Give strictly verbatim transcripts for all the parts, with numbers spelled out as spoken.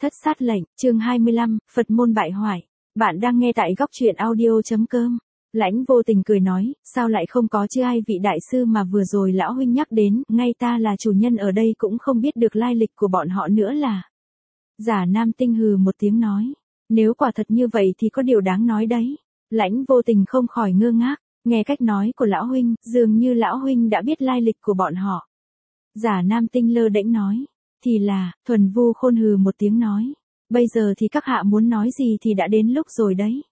Thất sát lệnh, chương hai mươi lăm, Phật môn bại hoại. Bạn đang nghe tại góc truyện audio.com. Lãnh Vô Tình cười nói, sao lại không có chứ ai vị đại sư mà vừa rồi lão huynh nhắc đến, ngay ta là chủ nhân ở đây cũng không biết được lai lịch của bọn họ nữa là. Giả Nam Tinh hừ một tiếng nói, nếu quả thật như vậy thì có điều đáng nói đấy. Lãnh Vô Tình không khỏi ngơ ngác, nghe cách nói của lão huynh, dường như lão huynh đã biết lai lịch của bọn họ. Giả Nam Tinh lơ đễnh nói, thì là, Thuần Vu Khôn hừ một tiếng nói, bây giờ thì các hạ muốn nói gì thì đã đến lúc rồi đấy.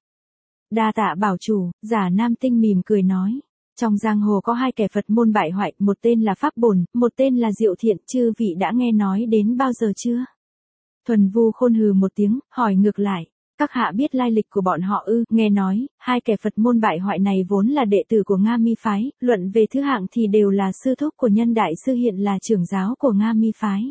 Đa tạ bảo chủ, Giả Nam Tinh mỉm cười nói, trong giang hồ có hai kẻ Phật môn bại hoại, một tên là Pháp Bổn, một tên là Diệu Thiện, chư vị đã nghe nói đến bao giờ chưa? Thuần Vu Khôn hừ một tiếng, hỏi ngược lại, các hạ biết lai lịch của bọn họ ư? Nghe nói, hai kẻ Phật môn bại hoại này vốn là đệ tử của Nga Mi phái, luận về thứ hạng thì đều là sư thúc của Nhân đại sư hiện là trưởng giáo của Nga Mi phái.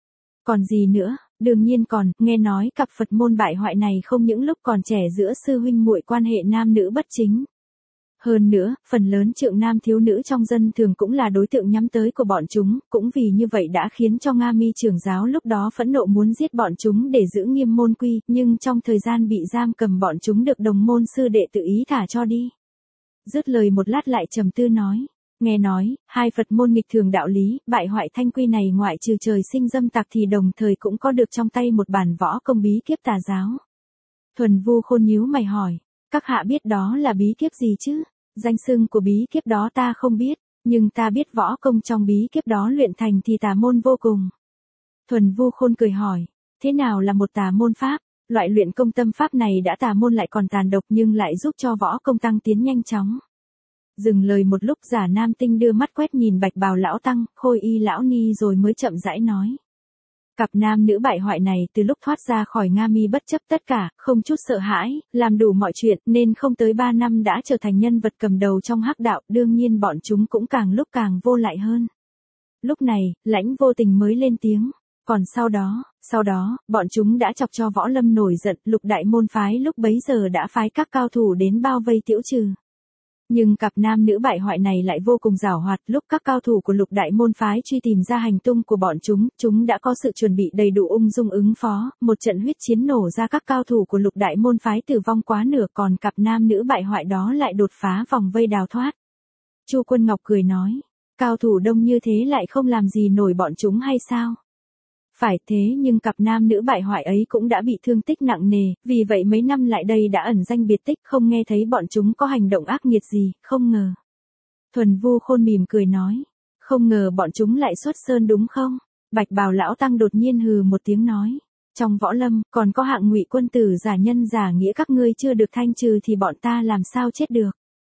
Còn gì nữa, đương nhiên còn, nghe nói cặp Phật môn bại hoại này không những lúc còn trẻ giữa sư huynh muội quan hệ nam nữ bất chính. Hơn nữa, phần lớn trượng nam thiếu nữ trong dân thường cũng là đối tượng nhắm tới của bọn chúng, cũng vì như vậy đã khiến cho Nga Mi trưởng giáo lúc đó phẫn nộ muốn giết bọn chúng để giữ nghiêm môn quy, nhưng trong thời gian bị giam cầm bọn chúng được đồng môn sư đệ tự ý thả cho đi. Dứt lời một lát lại trầm tư nói. Nghe nói, hai Phật môn nghịch thường đạo lý, bại hoại thanh quy này ngoại trừ trời sinh dâm tặc thì đồng thời cũng có được trong tay một bản võ công bí kiếp tà giáo. Thuần Vu Khôn nhíu mày hỏi, các hạ biết đó là bí kiếp gì chứ? Danh xưng của bí kiếp đó ta không biết, nhưng ta biết võ công trong bí kiếp đó luyện thành thì tà môn vô cùng. Thuần Vu Khôn cười hỏi, thế nào là một tà môn pháp? Loại luyện công tâm pháp này đã tà môn lại còn tàn độc nhưng lại giúp cho võ công tăng tiến nhanh chóng. Dừng lời một lúc, Giả Nam Tinh đưa mắt quét nhìn Bạch Bào lão tăng, Khôi Y lão ni rồi mới chậm rãi nói. Cặp nam nữ bại hoại này từ lúc thoát ra khỏi Nga Mi bất chấp tất cả, không chút sợ hãi, làm đủ mọi chuyện nên không tới ba năm đã trở thành nhân vật cầm đầu trong hắc đạo, đương nhiên bọn chúng cũng càng lúc càng vô lại hơn. Lúc này, Lãnh Vô Tình mới lên tiếng, còn sau đó, sau đó, bọn chúng đã chọc cho Võ Lâm nổi giận, Lục đại môn phái lúc bấy giờ đã phái các cao thủ đến bao vây tiễu trừ. Nhưng cặp nam nữ bại hoại này lại vô cùng giảo hoạt, lúc các cao thủ của Lục đại môn phái truy tìm ra hành tung của bọn chúng, chúng đã có sự chuẩn bị đầy đủ ung dung ứng phó, một trận huyết chiến nổ ra các cao thủ của Lục đại môn phái tử vong quá nửa, còn cặp nam nữ bại hoại đó lại đột phá vòng vây đào thoát. Chu Quân Ngọc cười nói, cao thủ đông như thế lại không làm gì nổi bọn chúng hay sao? Phải thế nhưng cặp nam nữ bại hoại ấy cũng đã bị thương tích nặng nề, vì vậy mấy năm lại đây đã ẩn danh biệt tích, không nghe thấy bọn chúng có hành động ác nghiệt gì, không ngờ. Thuần Vu Khôn mỉm cười nói, không ngờ bọn chúng lại xuất sơn đúng không? Bạch Bào lão tăng đột nhiên hừ một tiếng nói, trong võ lâm còn có hạng ngụy quân tử giả nhân giả nghĩa các ngươi chưa được thanh trừ thì bọn ta làm sao chết được?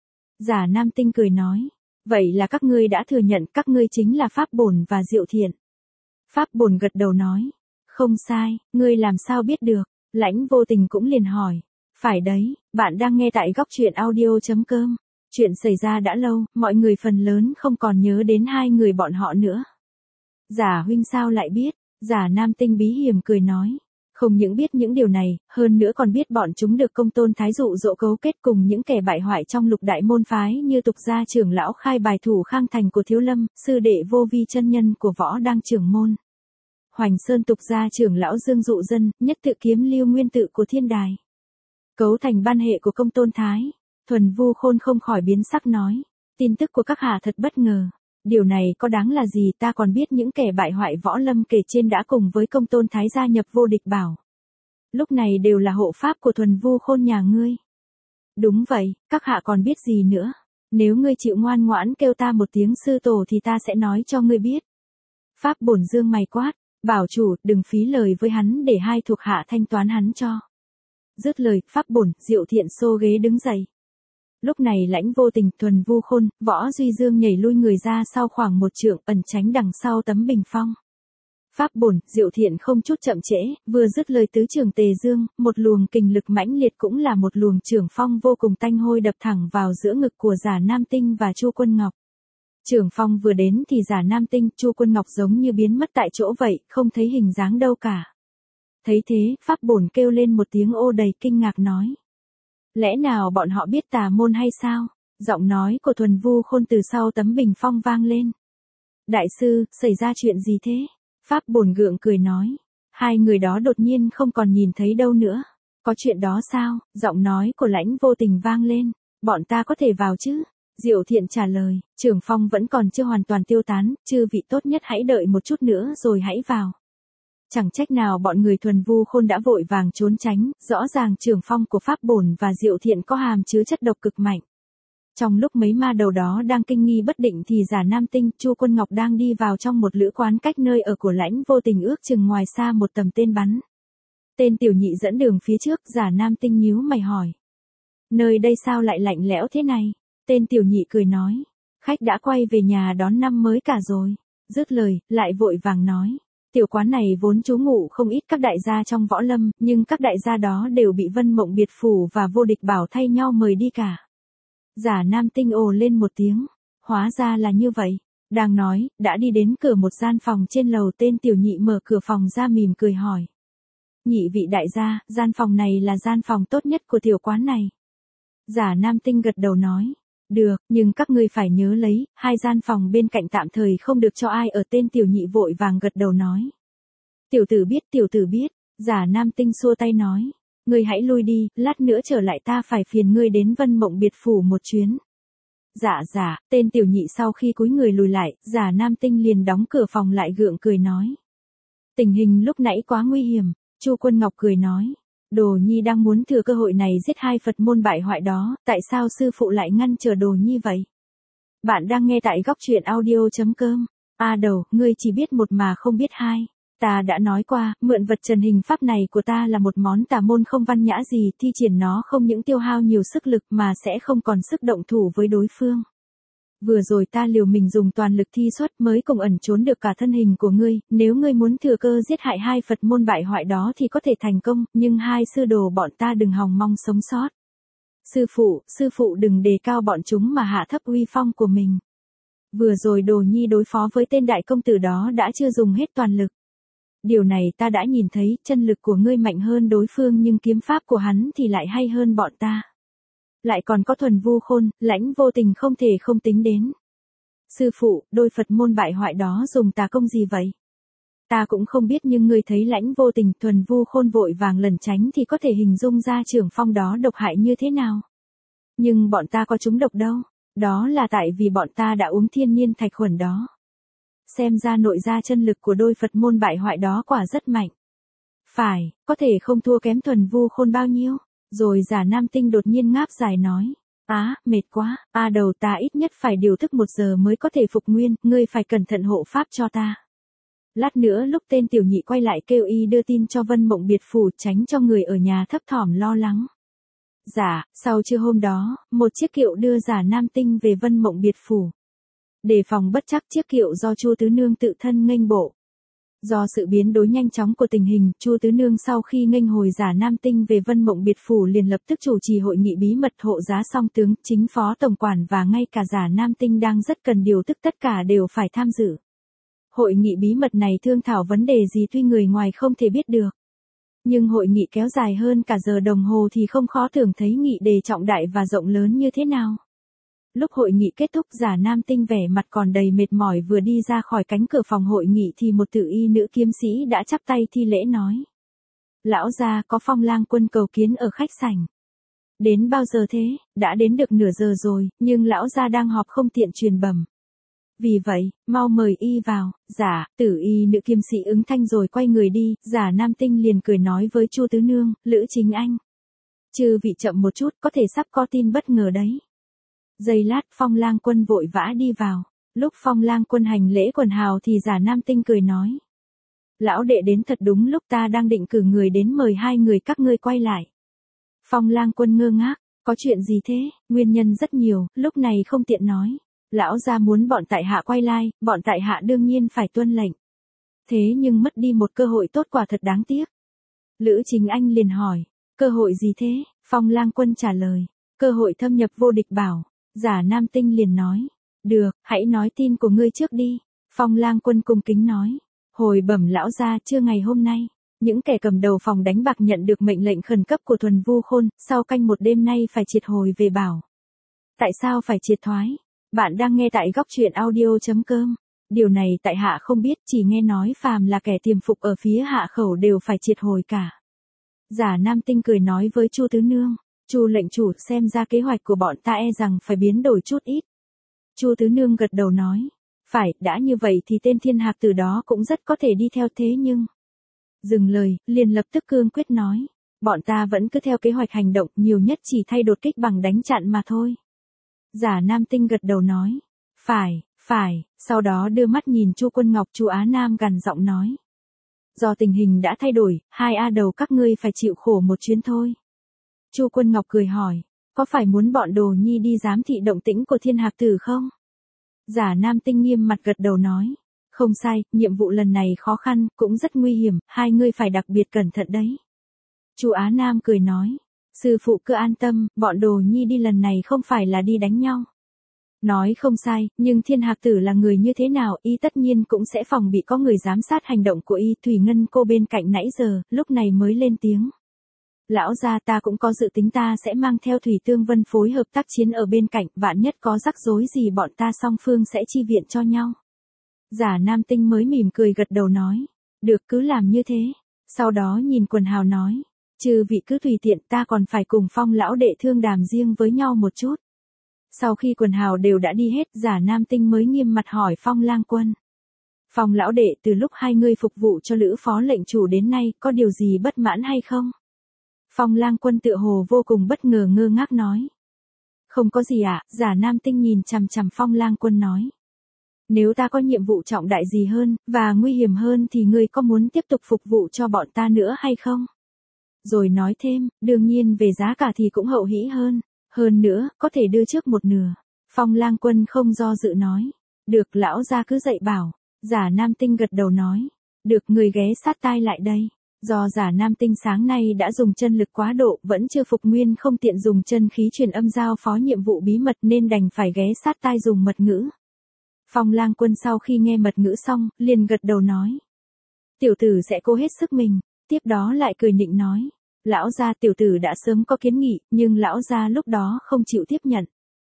Giả Nam Tinh cười nói, vậy là các ngươi đã thừa nhận các ngươi chính là Pháp Bổn và Diệu Thiện. Pháp Bổn gật đầu nói, không sai, ngươi làm sao biết được? Lãnh Vô Tình cũng liền hỏi, phải đấy, bạn đang nghe tại góc truyện audio.com. Chuyện xảy ra đã lâu, mọi người phần lớn không còn nhớ đến hai người bọn họ nữa. Giả huynh sao lại biết? Giả Nam Tinh bí hiểm cười nói, không những biết những điều này, hơn nữa còn biết bọn chúng được Công Tôn Thái dụ dỗ cấu kết cùng những kẻ bại hoại trong Lục đại môn phái như Tục gia trưởng lão Khai Bài thủ Khang Thành của Thiếu Lâm, sư đệ Vô Vi chân nhân của Võ Đang trưởng môn. Hoành Sơn Tục gia trưởng lão Dương Dụ Dân, Nhất Tự Kiếm Lưu Nguyên tự của Thiên Đài. Cấu thành ban hệ của Công Tôn Thái. Thuần Vu Khôn không khỏi biến sắc nói, tin tức của các hạ thật bất ngờ. Điều này có đáng là gì, ta còn biết những kẻ bại hoại võ lâm kể trên đã cùng với Công Tôn Thái gia nhập Vô Địch Bảo. Lúc này đều là hộ pháp của Thuần Vu Khôn nhà ngươi. Đúng vậy, các hạ còn biết gì nữa? Nếu ngươi chịu ngoan ngoãn kêu ta một tiếng sư tổ thì ta sẽ nói cho ngươi biết. Pháp Bổn dương mày quát, bảo chủ đừng phí lời với hắn để hai thuộc hạ thanh toán hắn cho. Dứt lời, Pháp Bổn, Diệu Thiện xô ghế đứng dậy. Lúc này Lãnh Vô Tình, Thuần Vu Khôn, Võ Duy Dương nhảy lui người ra sau khoảng một trượng, ẩn tránh đằng sau tấm bình phong. Pháp Bổn, Diệu Thiện không chút chậm trễ, vừa dứt lời tứ trường Tề Dương, một luồng kình lực mãnh liệt cũng là một luồng trưởng phong vô cùng tanh hôi đập thẳng vào giữa ngực của Giả Nam Tinh và Chu Quân Ngọc. Trưởng phong vừa đến thì Giả Nam Tinh, Chu Quân Ngọc giống như biến mất tại chỗ vậy, không thấy hình dáng đâu cả. Thấy thế, Pháp Bổn kêu lên một tiếng ô đầy kinh ngạc nói. Lẽ nào bọn họ biết tà môn hay sao? Giọng nói của Thuần Vu Khôn từ sau tấm bình phong vang lên. Đại sư, xảy ra chuyện gì thế? Pháp Bổn gượng cười nói. Hai người đó đột nhiên không còn nhìn thấy đâu nữa. Có chuyện đó sao? Giọng nói của Lãnh Vô Tình vang lên. Bọn ta có thể vào chứ? Diệu Thiện trả lời, trưởng phong vẫn còn chưa hoàn toàn tiêu tán, chư vị tốt nhất hãy đợi một chút nữa rồi hãy vào. Chẳng trách nào bọn người Thuần Vu Khôn đã vội vàng trốn tránh, rõ ràng trưởng phong của Pháp Bổn và Diệu Thiện có hàm chứa chất độc cực mạnh. Trong lúc mấy ma đầu đó đang kinh nghi bất định thì Giả Nam Tinh, Chu Quân Ngọc đang đi vào trong một lữ quán cách nơi ở của Lãnh Vô Tình ước chừng ngoài xa một tầm tên bắn. Tên tiểu nhị dẫn đường phía trước, Giả Nam Tinh nhíu mày hỏi. Nơi đây sao lại lạnh lẽo thế này? Tên tiểu nhị cười nói. Khách đã quay về nhà đón năm mới cả rồi. Dứt lời, lại vội vàng nói. Tiểu quán này vốn trú ngụ không ít các đại gia trong võ lâm, nhưng các đại gia đó đều bị Vân Mộng Biệt Phủ và Vô Địch Bảo thay nhau mời đi cả. Giả Nam Tinh ồ lên một tiếng. Hóa ra là như vậy. Đang nói, đã đi đến cửa một gian phòng trên lầu, tên tiểu nhị mở cửa phòng ra mỉm cười hỏi. Nhị vị đại gia, gian phòng này là gian phòng tốt nhất của tiểu quán này. Giả Nam Tinh gật đầu nói. Được, nhưng các ngươi phải nhớ lấy, hai gian phòng bên cạnh tạm thời không được cho ai ở, tên tiểu nhị vội vàng gật đầu nói. Tiểu tử biết, tiểu tử biết. Giả Nam Tinh xua tay nói. Ngươi hãy lui đi, lát nữa trở lại ta phải phiền ngươi đến Vân Mộng Biệt Phủ một chuyến. Dạ dạ, tên tiểu nhị sau khi cúi người lùi lại, Giả Nam Tinh liền đóng cửa phòng lại gượng cười nói. Tình hình lúc nãy quá nguy hiểm, Chu Quân Ngọc cười nói. Đồ Nhi đang muốn thừa cơ hội này giết hai Phật môn bại hoại đó, tại sao sư phụ lại ngăn trở Đồ Nhi vậy? Bạn đang nghe tại góc truyện audio.com. A đầu, ngươi chỉ biết một mà không biết hai. Ta đã nói qua, mượn vật trần hình pháp này của ta là một món tà môn không văn nhã gì, thi triển nó không những tiêu hao nhiều sức lực mà sẽ không còn sức động thủ với đối phương. Vừa rồi ta liều mình dùng toàn lực thi xuất mới cùng ẩn trốn được cả thân hình của ngươi, nếu ngươi muốn thừa cơ giết hại hai Phật môn bại hoại đó thì có thể thành công, nhưng hai sư đồ bọn ta đừng hòng mong sống sót. Sư phụ, sư phụ đừng đề cao bọn chúng mà hạ thấp uy phong của mình. Vừa rồi Đồ Nhi đối phó với tên đại công tử đó đã chưa dùng hết toàn lực. Điều này ta đã nhìn thấy, chân lực của ngươi mạnh hơn đối phương nhưng kiếm pháp của hắn thì lại hay hơn bọn ta. Lại còn có Thuần Vu Khôn, Lãnh Vô Tình không thể không tính đến. Sư phụ, đôi Phật môn bại hoại đó dùng tà công gì vậy? Ta cũng không biết nhưng ngươi thấy Lãnh Vô Tình, Thuần Vu Khôn vội vàng lẩn tránh thì có thể hình dung ra trưởng phong đó độc hại như thế nào. Nhưng bọn ta có trúng độc đâu, đó là tại vì bọn ta đã uống thiên niên thạch khuẩn đó. Xem ra nội gia chân lực của đôi Phật môn bại hoại đó quả rất mạnh. Phải, có thể không thua kém Thuần Vu Khôn bao nhiêu. Rồi Giả Nam Tinh đột nhiên ngáp dài nói. Á, mệt quá, a đầu ta ít nhất phải điều thức một giờ mới có thể phục nguyên, ngươi phải cẩn thận hộ pháp cho ta. Lát nữa lúc tên tiểu nhị quay lại kêu y đưa tin cho Vân Mộng Biệt Phủ tránh cho người ở nhà thấp thỏm lo lắng. Dạ, sau trưa hôm đó, một chiếc kiệu đưa Giả Nam Tinh về Vân Mộng Biệt Phủ. Đề phòng bất trắc chiếc kiệu do Chu Tứ Nương tự thân nghênh bộ. Do sự biến đổi nhanh chóng của tình hình, Chu Tứ Nương sau khi nghênh hồi Giả Nam Tinh về Vân Mộng Biệt Phủ liền lập tức chủ trì hội nghị bí mật hộ giá song tướng, chính phó tổng quản và ngay cả Giả Nam Tinh đang rất cần điều tức tất cả đều phải tham dự. Hội nghị bí mật này thương thảo vấn đề gì tuy người ngoài không thể biết được. Nhưng hội nghị kéo dài hơn cả giờ đồng hồ thì không khó tưởng thấy nghị đề trọng đại và rộng lớn như thế nào. Lúc hội nghị kết thúc Giả Nam Tinh vẻ mặt còn đầy mệt mỏi vừa đi ra khỏi cánh cửa phòng hội nghị thì một tử y nữ kiếm sĩ đã chắp tay thi lễ nói. Lão gia có Phong Lang Quân cầu kiến ở khách sảnh. Đến bao giờ thế? Đã đến được nửa giờ rồi, nhưng lão gia đang họp không tiện truyền bẩm. Vì vậy, mau mời y vào. Giả, tử y nữ kiếm sĩ ứng thanh rồi quay người đi, Giả Nam Tinh liền cười nói với Chu Tứ Nương, Lữ Chính Anh. Chư vị chậm một chút, có thể sắp có tin bất ngờ đấy. Giây lát Phong Lang Quân vội vã đi vào. Lúc Phong Lang Quân hành lễ quần hào thì Giả Nam Tinh cười nói. Lão đệ đến thật đúng lúc ta đang định cử người đến mời hai người các ngươi quay lại. Phong Lang Quân ngơ ngác, có chuyện gì thế? Nguyên nhân rất nhiều, lúc này không tiện nói. Lão gia muốn bọn tại hạ quay lại, bọn tại hạ đương nhiên phải tuân lệnh. Thế nhưng mất đi một cơ hội tốt quả thật đáng tiếc. Lữ Chính Anh liền hỏi, cơ hội gì thế? Phong Lang Quân trả lời, cơ hội thâm nhập Vô Địch Bảo. Giả Nam Tinh liền nói, được, hãy nói tin của ngươi trước đi. Phong Lang Quân cung kính nói, hồi bẩm lão gia trưa ngày hôm nay, những kẻ cầm đầu phòng đánh bạc nhận được mệnh lệnh khẩn cấp của Thuần Vu Khôn, sau canh một đêm nay phải triệt hồi về bảo. Tại sao phải triệt thoái? Bạn đang nghe tại góc truyện audio.com. Điều này tại hạ không biết, chỉ nghe nói phàm là kẻ tiềm phục ở phía hạ khẩu đều phải triệt hồi cả. Giả Nam Tinh cười nói với Chu Tứ Nương, Chu lệnh chủ, xem ra kế hoạch của bọn ta e rằng phải biến đổi chút ít. Chu Tứ Nương gật đầu nói, phải, đã như vậy thì tên Thiên Hạc Tử đó cũng rất có thể đi theo thế nhưng... Dừng lời, liền lập tức cương quyết nói, bọn ta vẫn cứ theo kế hoạch hành động, nhiều nhất chỉ thay đột kích bằng đánh chặn mà thôi. Giả Nam Tinh gật đầu nói, phải, phải, sau đó đưa mắt nhìn Chu Quân Ngọc, Chu Á Nam gằn giọng nói. Do tình hình đã thay đổi, hai A đầu các ngươi phải chịu khổ một chuyến thôi. Chu Quân Ngọc cười hỏi, có phải muốn bọn Đồ Nhi đi giám thị động tĩnh của Thiên Hạc Tử không? Giả Nam Tinh nghiêm mặt gật đầu nói, không sai, nhiệm vụ lần này khó khăn, cũng rất nguy hiểm, hai ngươi phải đặc biệt cẩn thận đấy. Chu Á Nam cười nói, sư phụ cứ an tâm, bọn Đồ Nhi đi lần này không phải là đi đánh nhau. Nói không sai, nhưng Thiên Hạc Tử là người như thế nào, y tất nhiên cũng sẽ phòng bị có người giám sát hành động của y. Thủy Ngân cô bên cạnh nãy giờ, lúc này mới lên tiếng. Lão gia, ta cũng có dự tính, ta sẽ mang theo Thủy Tương Vân phối hợp tác chiến ở bên cạnh, vạn nhất có rắc rối gì bọn ta song phương sẽ chi viện cho nhau. Giả Nam Tinh mới mỉm cười gật đầu nói, được, cứ làm như thế. Sau đó nhìn Quần Hào nói, trừ vị cứ tùy tiện, ta còn phải cùng Phong lão đệ thương đàm riêng với nhau một chút. Sau khi Quần Hào đều đã đi hết, Giả Nam Tinh mới nghiêm mặt hỏi Phong Lang Quân. Phong lão đệ, từ lúc hai ngươi phục vụ cho Lữ phó lệnh chủ đến nay, có điều gì bất mãn hay không? Phong Lang Quân tựa hồ vô cùng bất ngờ, ngơ ngác nói. Không có gì ạ. Giả Nam Tinh nhìn chằm chằm Phong Lang Quân nói. Nếu ta có nhiệm vụ trọng đại gì hơn, và nguy hiểm hơn thì ngươi có muốn tiếp tục phục vụ cho bọn ta nữa hay không? Rồi nói thêm, đương nhiên về giá cả thì cũng hậu hĩ hơn. Hơn nữa, có thể đưa trước một nửa. Phong Lang Quân không do dự nói. Được, lão gia cứ dạy bảo. Giả Nam Tinh gật đầu nói. Được, người ghé sát tai lại đây. Do Giả Nam Tinh sáng nay đã dùng chân lực quá độ, vẫn chưa phục nguyên, không tiện dùng chân khí truyền âm giao phó nhiệm vụ bí mật nên đành phải ghé sát tai dùng mật ngữ. Phong Lang Quân sau khi nghe mật ngữ xong, liền gật đầu nói. Tiểu tử sẽ cố hết sức mình, tiếp đó lại cười nịnh nói. Lão gia, tiểu tử đã sớm có kiến nghị, nhưng lão gia lúc đó không chịu tiếp nhận.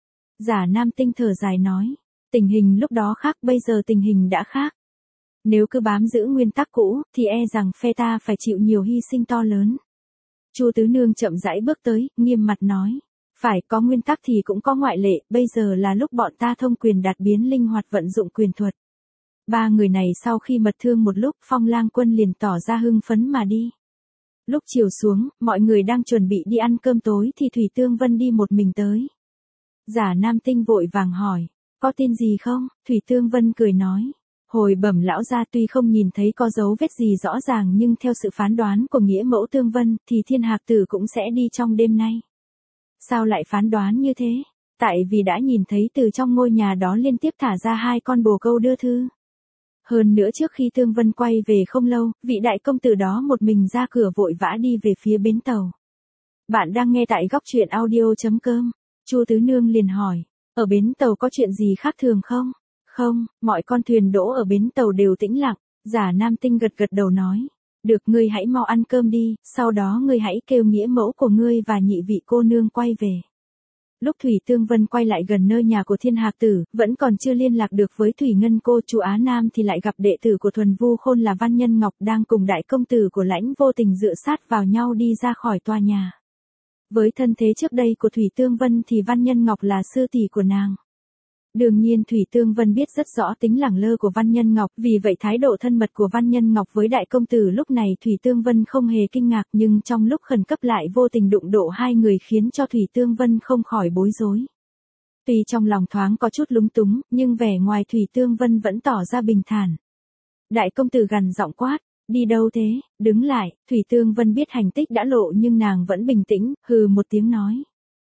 Giả Nam Tinh thở dài nói. Tình hình lúc đó khác, bây giờ tình hình đã khác. Nếu cứ bám giữ nguyên tắc cũ, thì e rằng phe ta phải chịu nhiều hy sinh to lớn. Chu Tứ Nương chậm rãi bước tới, nghiêm mặt nói. Phải, có nguyên tắc thì cũng có ngoại lệ, bây giờ là lúc bọn ta thông quyền đạt biến linh hoạt vận dụng quyền thuật. Ba người này sau khi mật thương một lúc, Phong Lang Quân liền tỏ ra hưng phấn mà đi. Lúc chiều xuống, mọi người đang chuẩn bị đi ăn cơm tối thì Thủy Tương Vân đi một mình tới. Giả Nam Tinh vội vàng hỏi, có tin gì không? Thủy Tương Vân cười nói. Hồi bẩm lão gia, tuy không nhìn thấy có dấu vết gì rõ ràng nhưng theo sự phán đoán của nghĩa mẫu Tương Vân thì Thiên Hạc Tử cũng sẽ đi trong đêm nay. Sao lại phán đoán như thế? Tại vì đã nhìn thấy từ trong ngôi nhà đó liên tiếp thả ra hai con bồ câu đưa thư. Hơn nữa trước khi Tương Vân quay về không lâu, vị đại công tử đó một mình ra cửa vội vã đi về phía bến tàu. Bạn đang nghe tại góc truyện audio chấm com. Chu Tứ Nương liền hỏi, ở bến tàu có chuyện gì khác thường không? Không, mọi con thuyền đỗ ở bến tàu đều tĩnh lặng. Giả Nam Tinh gật gật đầu nói. Được, ngươi hãy mau ăn cơm đi, sau đó ngươi hãy kêu nghĩa mẫu của ngươi và nhị vị cô nương quay về. Lúc Thủy Tương Vân quay lại gần nơi nhà của Thiên Hạc Tử, vẫn còn chưa liên lạc được với Thủy Ngân cô, Chu Á Nam thì lại gặp đệ tử của Thuần Vu Khôn là Văn Nhân Ngọc đang cùng đại công tử của Lãnh Vô Tình dựa sát vào nhau đi ra khỏi tòa nhà. Với thân thế trước đây của Thủy Tương Vân thì Văn Nhân Ngọc là sư tỷ của nàng. Đương nhiên Thủy Tương Vân biết rất rõ tính lẳng lơ của Văn Nhân Ngọc, vì vậy thái độ thân mật của Văn Nhân Ngọc với đại công tử lúc này Thủy Tương Vân không hề kinh ngạc, nhưng trong lúc khẩn cấp lại vô tình đụng độ hai người khiến cho Thủy Tương Vân không khỏi bối rối. Tuy trong lòng thoáng có chút lúng túng, nhưng vẻ ngoài Thủy Tương Vân vẫn tỏ ra bình thản. Đại công tử gằn giọng quát, đi đâu thế, đứng lại. Thủy Tương Vân biết hành tích đã lộ nhưng nàng vẫn bình tĩnh, hừ một tiếng nói.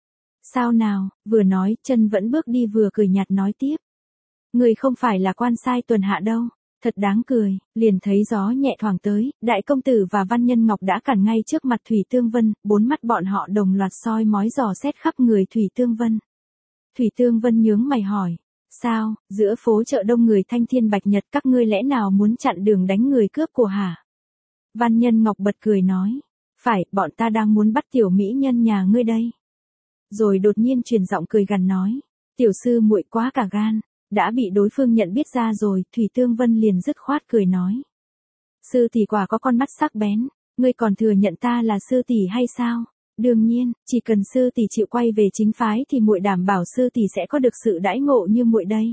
Sao nào, vừa nói, chân vẫn bước đi vừa cười nhạt nói tiếp. Người không phải là quan sai tuần hạ đâu, thật đáng cười. Liền thấy gió nhẹ thoảng tới, đại công tử và Văn Nhân Ngọc đã cản ngay trước mặt Thủy Tương Vân, bốn mắt bọn họ đồng loạt soi mói dò xét khắp người Thủy Tương Vân. Thủy Tương Vân nhướng mày hỏi, sao, giữa phố chợ đông người thanh thiên bạch nhật các ngươi lẽ nào muốn chặn đường đánh người cướp của hả? Văn Nhân Ngọc bật cười nói, phải, bọn ta đang muốn bắt tiểu mỹ nhân nhà ngươi đây. Rồi đột nhiên truyền giọng cười gằn nói, tiểu sư muội quá cả gan, đã bị đối phương nhận biết ra rồi, Thủy Tương Vân liền dứt khoát cười nói. Sư tỷ quả có con mắt sắc bén, ngươi còn thừa nhận ta là sư tỷ hay sao? Đương nhiên, chỉ cần sư tỷ chịu quay về chính phái thì muội đảm bảo sư tỷ sẽ có được sự đãi ngộ như muội đây.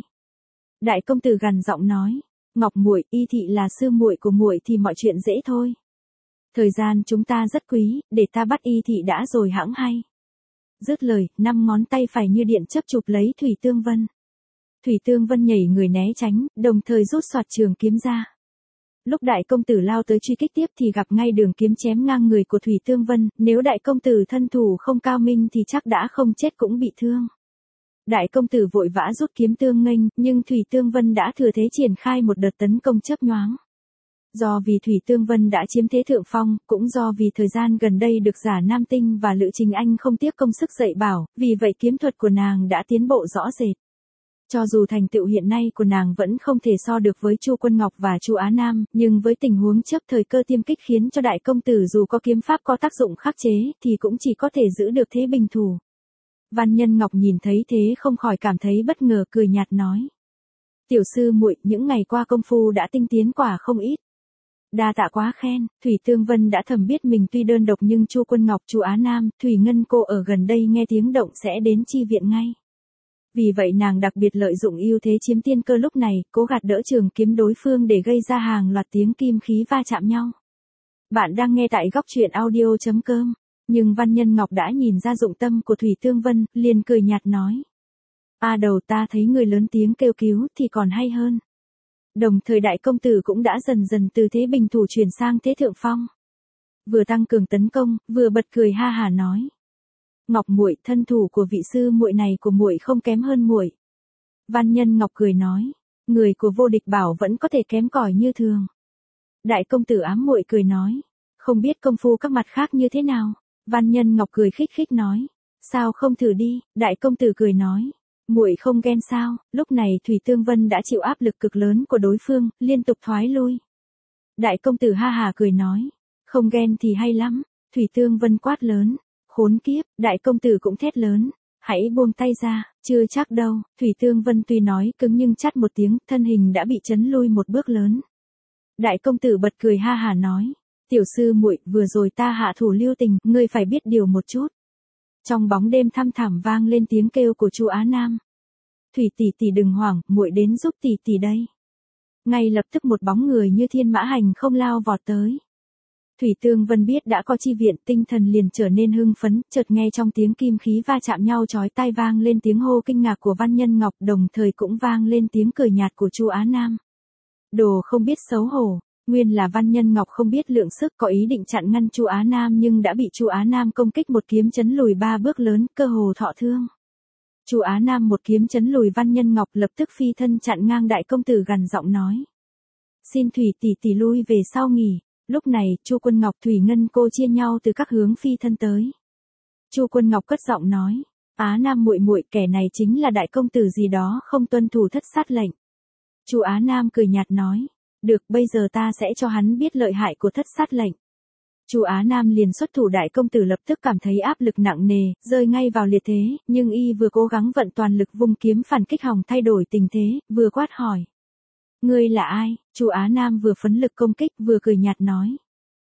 Đại công tử gằn giọng nói, Ngọc muội, y thị là sư muội của muội thì mọi chuyện dễ thôi. Thời gian chúng ta rất quý, để ta bắt y thị đã rồi hẵng hay. Dứt lời, năm ngón tay phải như điện chớp chụp lấy Thủy Tương Vân. Thủy Tương Vân nhảy người né tránh, đồng thời rút xoạt trường kiếm ra. Lúc đại công tử lao tới truy kích tiếp thì gặp ngay đường kiếm chém ngang người của Thủy Tương Vân, nếu đại công tử thân thủ không cao minh thì chắc đã không chết cũng bị thương. Đại công tử vội vã rút kiếm tương nghênh, nhưng Thủy Tương Vân đã thừa thế triển khai một đợt tấn công chớp nhoáng. Do vì Thủy Tương Vân đã chiếm thế thượng phong, cũng do vì thời gian gần đây được Giả Nam Tinh và Lữ Trình Anh không tiếc công sức dạy bảo, vì vậy kiếm thuật của nàng đã tiến bộ rõ rệt. Cho dù thành tựu hiện nay của nàng vẫn không thể so được với Chu Quân Ngọc và Chu Á Nam, nhưng với tình huống chấp thời cơ tiêm kích khiến cho đại công tử dù có kiếm pháp có tác dụng khắc chế, thì cũng chỉ có thể giữ được thế bình thủ. Văn Nhân Ngọc nhìn thấy thế không khỏi cảm thấy bất ngờ, cười nhạt nói. Tiểu sư muội, những ngày qua công phu đã tinh tiến quả không ít. Đa tạ quá khen, Thủy Tương Vân đã thầm biết mình tuy đơn độc nhưng Chu Quân Ngọc, Chu Á Nam, Thủy Ngân cô ở gần đây nghe tiếng động sẽ đến chi viện ngay. Vì vậy nàng đặc biệt lợi dụng ưu thế chiếm tiên cơ lúc này, cố gạt đỡ trường kiếm đối phương để gây ra hàng loạt tiếng kim khí va chạm nhau. Bạn đang nghe tại góc truyện audio chấm com, nhưng Văn Nhân Ngọc đã nhìn ra dụng tâm của Thủy Tương Vân, liền cười nhạt nói. A đầu, ta thấy người lớn tiếng kêu cứu thì còn hay hơn. Đồng thời đại công tử cũng đã dần dần từ thế bình thủ chuyển sang thế thượng phong. Vừa tăng cường tấn công, vừa bật cười ha hả nói. Ngọc muội, thân thủ của vị sư muội này của muội không kém hơn muội. Văn Nhân Ngọc cười nói, người của Vô Địch Bảo vẫn có thể kém cỏi như thường. Đại công tử ám muội cười nói, không biết công phu các mặt khác như thế nào. Văn Nhân Ngọc cười khích khích nói, sao không thử đi. Đại công tử cười nói, muội không ghen sao? Lúc này Thủy Tương Vân đã chịu áp lực cực lớn của đối phương, liên tục thoái lui. Đại công tử ha hà cười nói, không ghen thì hay lắm. Thủy Tương Vân quát lớn, khốn kiếp. Đại công tử cũng thét lớn, hãy buông tay ra. Chưa chắc đâu. Thủy Tương Vân tuy nói cứng nhưng chát một tiếng, thân hình đã bị chấn lui một bước lớn. Đại công tử bật cười ha hà nói, tiểu sư muội, vừa rồi ta hạ thủ lưu tình, ngươi phải biết điều một chút. Trong bóng đêm thăm thẳm vang lên tiếng kêu của Chu Á Nam. Thủy tỷ tỷ đừng hoảng, muội đến giúp tỷ tỷ đây. Ngay lập tức một bóng người như thiên mã hành không lao vọt tới. Thủy Tương Vân biết đã có chi viện, tinh thần liền trở nên hưng phấn, chợt nghe trong tiếng kim khí va chạm nhau chói tai vang lên tiếng hô kinh ngạc của Văn Nhân Ngọc, đồng thời cũng vang lên tiếng cười nhạt của Chu Á Nam. Đồ không biết xấu hổ. Nguyên là Văn Nhân Ngọc không biết lượng sức, có ý định chặn ngăn Chu Á Nam nhưng đã bị Chu Á Nam công kích một kiếm chấn lùi ba bước lớn, cơ hồ thọ thương. Chu Á Nam một kiếm chấn lùi Văn Nhân Ngọc, lập tức phi thân chặn ngang đại công tử gằn giọng nói. Xin Thủy tỷ tỷ lui về sau nghỉ. Lúc này, Chu Quân Ngọc, Thủy Ngân cô chia nhau từ các hướng phi thân tới. Chu Quân Ngọc cất giọng nói, Á Nam muội muội, kẻ này chính là đại công tử gì đó không tuân thủ thất sát lệnh. Chu Á Nam cười nhạt nói, được, bây giờ ta sẽ cho hắn biết lợi hại của thất sát lệnh. Chu Á Nam liền xuất thủ, đại công tử lập tức cảm thấy áp lực nặng nề, rơi ngay vào liệt thế, nhưng y vừa cố gắng vận toàn lực vung kiếm phản kích hòng thay đổi tình thế, vừa quát hỏi. Ngươi là ai? Chu Á Nam vừa phấn lực công kích vừa cười nhạt nói.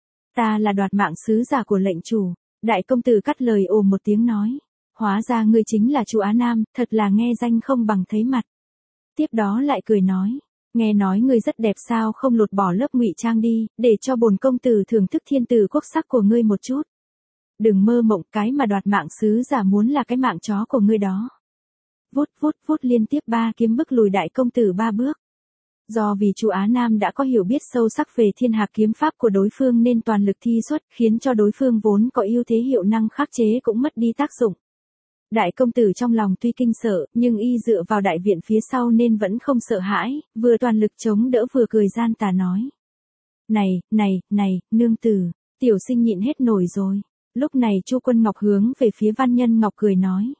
Ta là đoạt mạng sứ giả của lệnh chủ. Đại công tử cắt lời ồ một tiếng nói. Hóa ra ngươi chính là Chu Á Nam, thật là nghe danh không bằng thấy mặt. Tiếp đó lại cười nói. Nghe nói ngươi rất đẹp, sao không lột bỏ lớp ngụy trang đi, để cho bổn công tử thưởng thức thiên tử quốc sắc của ngươi một chút. Đừng mơ mộng, cái mà đoạt mạng sứ giả muốn là cái mạng chó của ngươi đó. Vút vút vút liên tiếp ba kiếm bức lùi đại công tử ba bước. Do vì Chu Á Nam đã có hiểu biết sâu sắc về thiên hạc kiếm pháp của đối phương nên toàn lực thi xuất, khiến cho đối phương vốn có ưu thế hiệu năng khắc chế cũng mất đi tác dụng. Đại công tử trong lòng tuy kinh sợ, nhưng y dựa vào đại viện phía sau nên vẫn không sợ hãi, vừa toàn lực chống đỡ vừa cười gian tà nói. Này, này, này, nương tử, tiểu sinh nhịn hết nổi rồi. Lúc này Chu Quân Ngọc hướng về phía Văn Nhân Ngọc cười nói.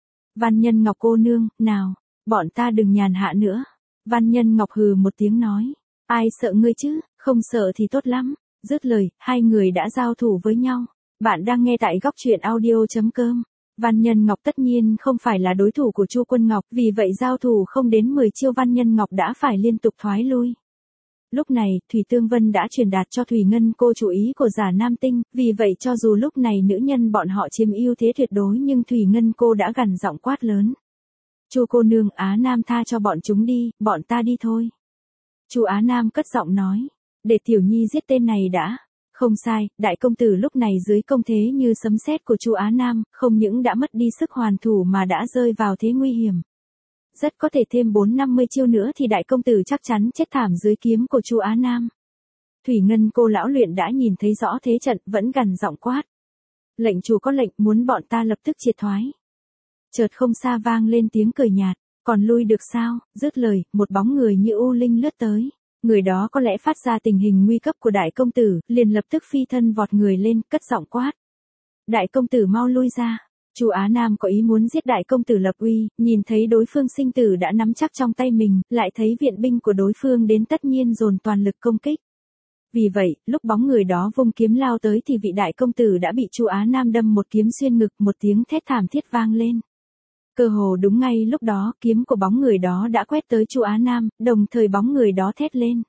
Văn Nhân Ngọc cô nương, nào, bọn ta đừng nhàn hạ nữa. Văn Nhân Ngọc hừ một tiếng nói. Ai sợ ngươi chứ, không sợ thì tốt lắm. Dứt lời, hai người đã giao thủ với nhau. Bạn đang nghe tại góc truyện audio chấm com. Văn Nhân Ngọc tất nhiên không phải là đối thủ của Chu Quân Ngọc, vì vậy giao thủ không đến mười chiêu Văn Nhân Ngọc đã phải liên tục thoái lui. Lúc này, Thủy Tương Vân đã truyền đạt cho Thủy Ngân Cô chủ ý của Giả Nam Tinh, vì vậy cho dù lúc này nữ nhân bọn họ chiếm ưu thế tuyệt đối nhưng Thủy Ngân Cô đã gằn giọng quát lớn. Chu cô nương, Á Nam tha cho bọn chúng đi, bọn ta đi thôi. Chu Á Nam cất giọng nói, để Tiểu Nhi giết tên này đã. Không sai, đại công tử lúc này dưới công thế như sấm sét của Chu Á Nam, không những đã mất đi sức hoàn thủ mà đã rơi vào thế nguy hiểm. Rất có thể thêm bốn năm mươi chiêu nữa thì đại công tử chắc chắn chết thảm dưới kiếm của Chu Á Nam. Thủy Ngân Cô lão luyện đã nhìn thấy rõ thế trận, vẫn gằn giọng quát. Lệnh chủ có lệnh, muốn bọn ta lập tức triệt thoái. Chợt không xa vang lên tiếng cười nhạt, còn lui được sao? Dứt lời, một bóng người như u linh lướt tới. Người đó có lẽ phát ra tình hình nguy cấp của đại công tử, liền lập tức phi thân vọt người lên, cất giọng quát. Đại công tử mau lui ra. Chu Á Nam có ý muốn giết đại công tử lập uy, nhìn thấy đối phương sinh tử đã nắm chắc trong tay mình, lại thấy viện binh của đối phương đến tất nhiên dồn toàn lực công kích. Vì vậy, lúc bóng người đó vung kiếm lao tới thì vị đại công tử đã bị Chu Á Nam đâm một kiếm xuyên ngực, một tiếng thét thảm thiết vang lên. Cơ hồ đúng ngay lúc đó, kiếm của bóng người đó đã quét tới Chu Á Nam, đồng thời bóng người đó thét lên.